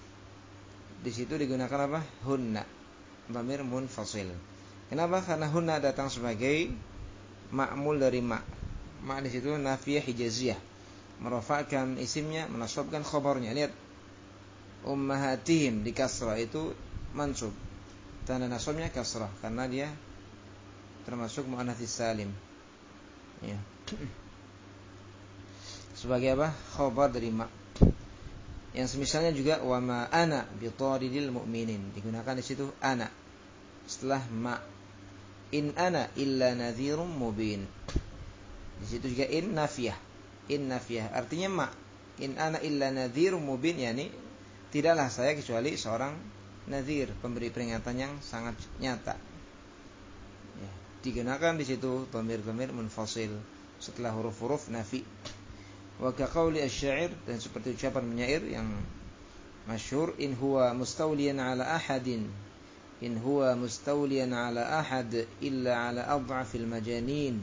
Di situ digunakan apa? Hunna, dhamir munfasil. Kenapa? Karena hunna datang sebagai ma'mul dari ma. Ma di situ nafiyah hijaziyah, merafa'kan isimnya, menasabkan khabarnya. Lihat, ummahatihim di kasrah itu mansub, tanda nasabnya kasrah karena dia termasuk muannats salim. Ya. Sebagai apa? Khabar dari ma. Yang semisalnya juga wa ma ana bitaridil mu'minin, digunakan di situ ana setelah ma. In ana illa nadhirum mubin. Di situ juga in nafiyah. In nafiyah artinya ma. In ana illa nadhirum mubin, yakni tidaklah saya kecuali seorang nadhir, pemberi peringatan yang sangat nyata. Ya, digunakan di situ dhamir-dhamir munfasil setelah huruf-huruf nafi. Wa ka qauli asy-syair, dan seperti ucapan penyair yang masyhur, in huwa mustawliyan ala ahadin, in huwa mustawliyan ala ahad illa ala adhafil majanin.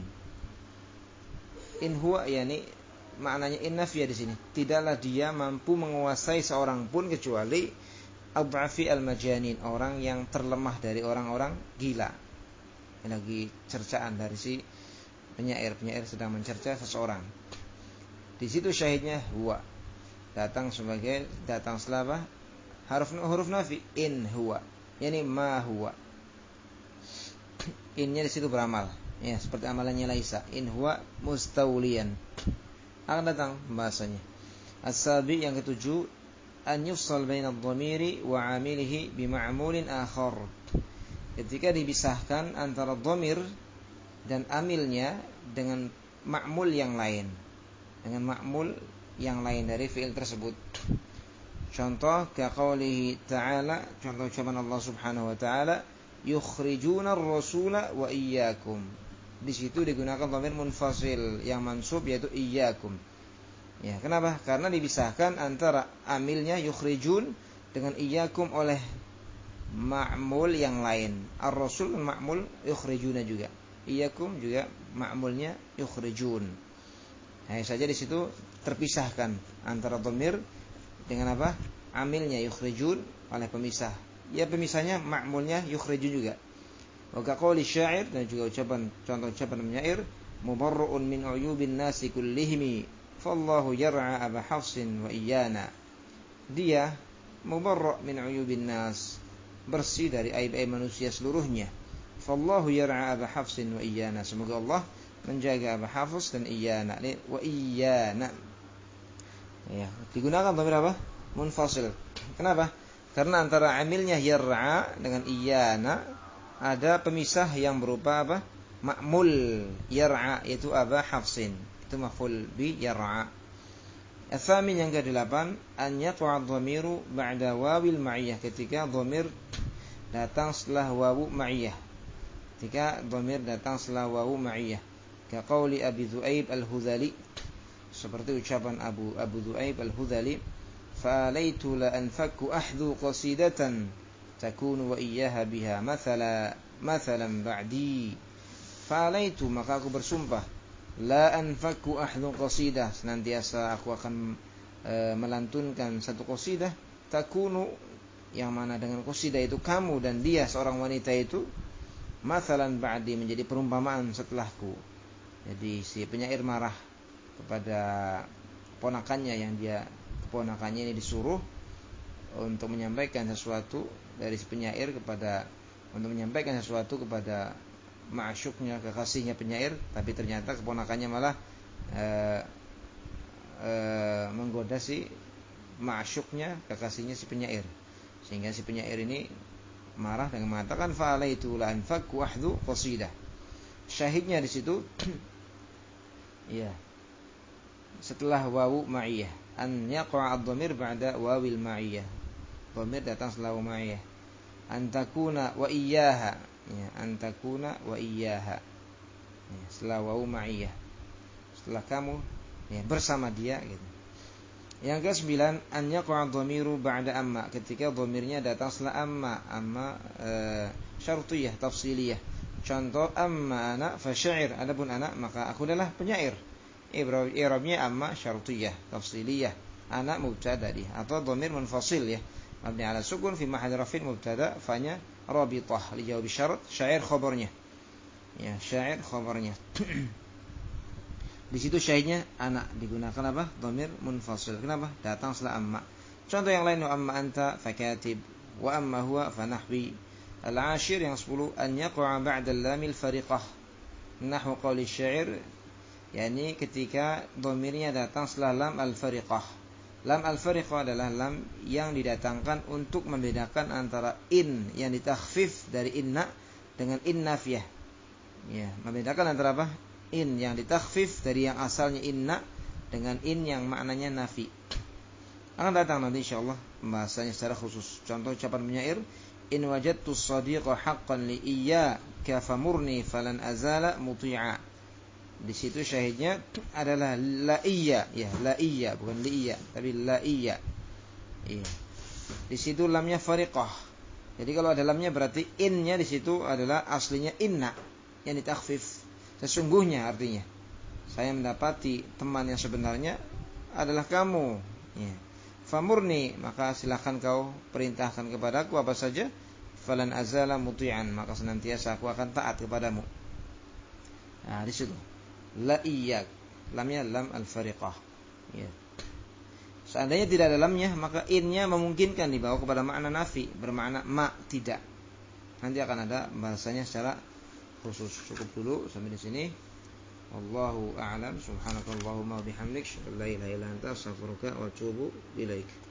In huwa, yani maknanya in nafiyah di sini, tidaklah dia mampu menguasai seorang pun kecuali adhafi al-majanin, orang yang terlemah dari orang-orang gila. Ini lagi cercaan dari si penyair sedang mencerca seseorang. Di situ syahidnya huwa, datang setelah apa? Huruf nafi, in huwa, yani ma huwa. Innya di situ beramal, ya, seperti amalannya laisa. In huwa mustawliyan, akan datang bahasanya. As-sabi, yang ketujuh, an yufsal baina ad-dhamiri wa 'amilihi bi ma'mulin akhar. Ketika dipisahkan antara dhamir dan amilnya dengan ma'mul yang lain. Dengan ma'mul yang lain dari fi'il tersebut. Contoh kaqaulihi ta'ala, contoh ucapan Allah Subhanahu wa taala, yukhrijuna ar-rasula wa iyyakum. Di situ digunakan dhamir munfasil yang mansub yaitu iyyakum. Ya, kenapa? Karena dipisahkan antara amilnya yukhrijun dengan iyyakum oleh ma'mul yang lain. Ar-rasul ma'mul yukhrijuna juga. Iyyakum juga ma'mulnya yukhrijun. Hanya saja di situ terpisahkan antara dhamir dengan apa? Amilnya yukhrijun oleh pemisah. Ya pemisahnya ma'mulnya yukhrijun juga. Wa kaqouli syair, dan juga ucapan contoh ucapan penyair, mubarra'un min uyubin nasi kullihimi fallahu yar'a aba hafsin wa iyana. Dia mubarra' min uyubin nas, bersih dari aib-aib manusia seluruhnya. Fallahu yar'a aba hafsin wa iyana. Semoga Allah menjaga Aba Hafs dan iyana. Wa iyana. Ya, digunakan dhamir apa? Munfasil. Kenapa? Karena antara amilnya yar'a dengan iyana ada pemisah yang berupa apa? Ma'mul yar'a, yaitu Aba Hafsin. Itu maf'ul bi yar'a. Al-thamin yang ke-8, an yaqa'a dhamiru ba'da wawil ma'iyah, ketika dhamir datang setelah wawu ma'iyah. Ketika dhamir datang setelah wawu ma'iyah. Ka qauli Abi Dzu'aib Al-Hudzali, seperti ucapan Abu Dzu'aib Al-Hudzali, fa'alaitu la anfakku ahdhu qasidatan takunu wa iyyaha biha mathalan ba'di. Fa'alaitu, maka aku bersumpah, la anfakku ahdhu qasidah, senantiasa aku akan melantunkan satu qasidah, takunu, yang mana dengan qasidah itu kamu dan dia seorang wanita itu, mathalan ba'di, menjadi perumpamaan setelahku. Jadi si penyair marah kepada keponakannya yang keponakannya ini disuruh untuk menyampaikan sesuatu dari si penyair untuk menyampaikan sesuatu kepada ma'syuknya, kekasihnya penyair, tapi ternyata keponakannya malah menggoda si ma'syuknya, kekasihnya si penyair. Sehingga si penyair ini marah dengan mengatakan fa'alaitu la anfakku ahdhu qasidah. Syahidnya di situ ya, setelah wawu ma'iyah, an yaqa'a ad-dhamir ba'da wawil ma'iyah. Dhamir datang setelah wawu ma'iyah. An takuna wa iyyaha. Ya, an takuna wa iyyaha. Ya, setelah wawu ma'iyah. Setelah kamu ya, bersama dia gitu. Yang ke-9, an yaqa'a ad-dhamiru ba'da amma, ketika dhamirnya datang setelah amma syartiyah, tafsiliyah. Contoh amma ana fa syair, adapun ana maka aku adalah penyair. I'rabnya amma syartiyah tafsiliyah, ana mubtada dia, atau dhamir munfasil ya, mabni ala sukun fi mahalli raf'in mubtada, fanya rabithah li jawab syarat, syair khabarnya. Ya, syair khabarnya. Di situ syahidnya ana digunakan apa? Dhamir munfasil. Kenapa? Datang setelah amma. Contoh yang lain, wa amma anta fakatib, wa amma huwa fanahwi. Al-ashir yang 10, an yaqa'a ba'da al-lamil fariqah, nahwu qauli syair, yakni ketika dhamirnya datang setelah lam al-fariqah. Lam al-fariqah adalah lam yang didatangkan untuk membedakan antara in yang ditakhfif dari inna dengan in nafiyah. Ya, membedakan antara apa? In yang ditakhfif dari yang asalnya inna dengan in yang maknanya nafi. Akan datang nanti insyaallah pembahasannya secara khusus. Contoh ucapan penyair, in wajadtu as-sadiqa haqqan li iyyaka famurni falan azala muti'a. Di situ syahidnya adalah la iya, ya la iya, bukan li iya, tapi la iya. Iya. Di situ lamnya fariqah. Jadi kalau ada lamnya berarti innya di situ adalah aslinya inna yang ditakhfif. Sesungguhnya artinya saya mendapati teman yang sebenarnya adalah kamu. Ya. Famurni, maka silakan kau perintahkan kepadaku apa saja. Falan azala muti'an, maka senantiasa aku akan taat kepadamu. Nah, di situ la iyyak, lamnya lam al-fariqah. Ya. Seandainya tidak ada lamnya, maka innya memungkinkan dibawa kepada makna nafi, bermakna ma, tidak. Nanti akan ada bahasanya secara khusus. Cukup dulu sampai di sini. Wallahu a'lam. Subhanakallahumma wa bihamdik, la ilaha illa anta, astaghfiruka wa atubu ilaik.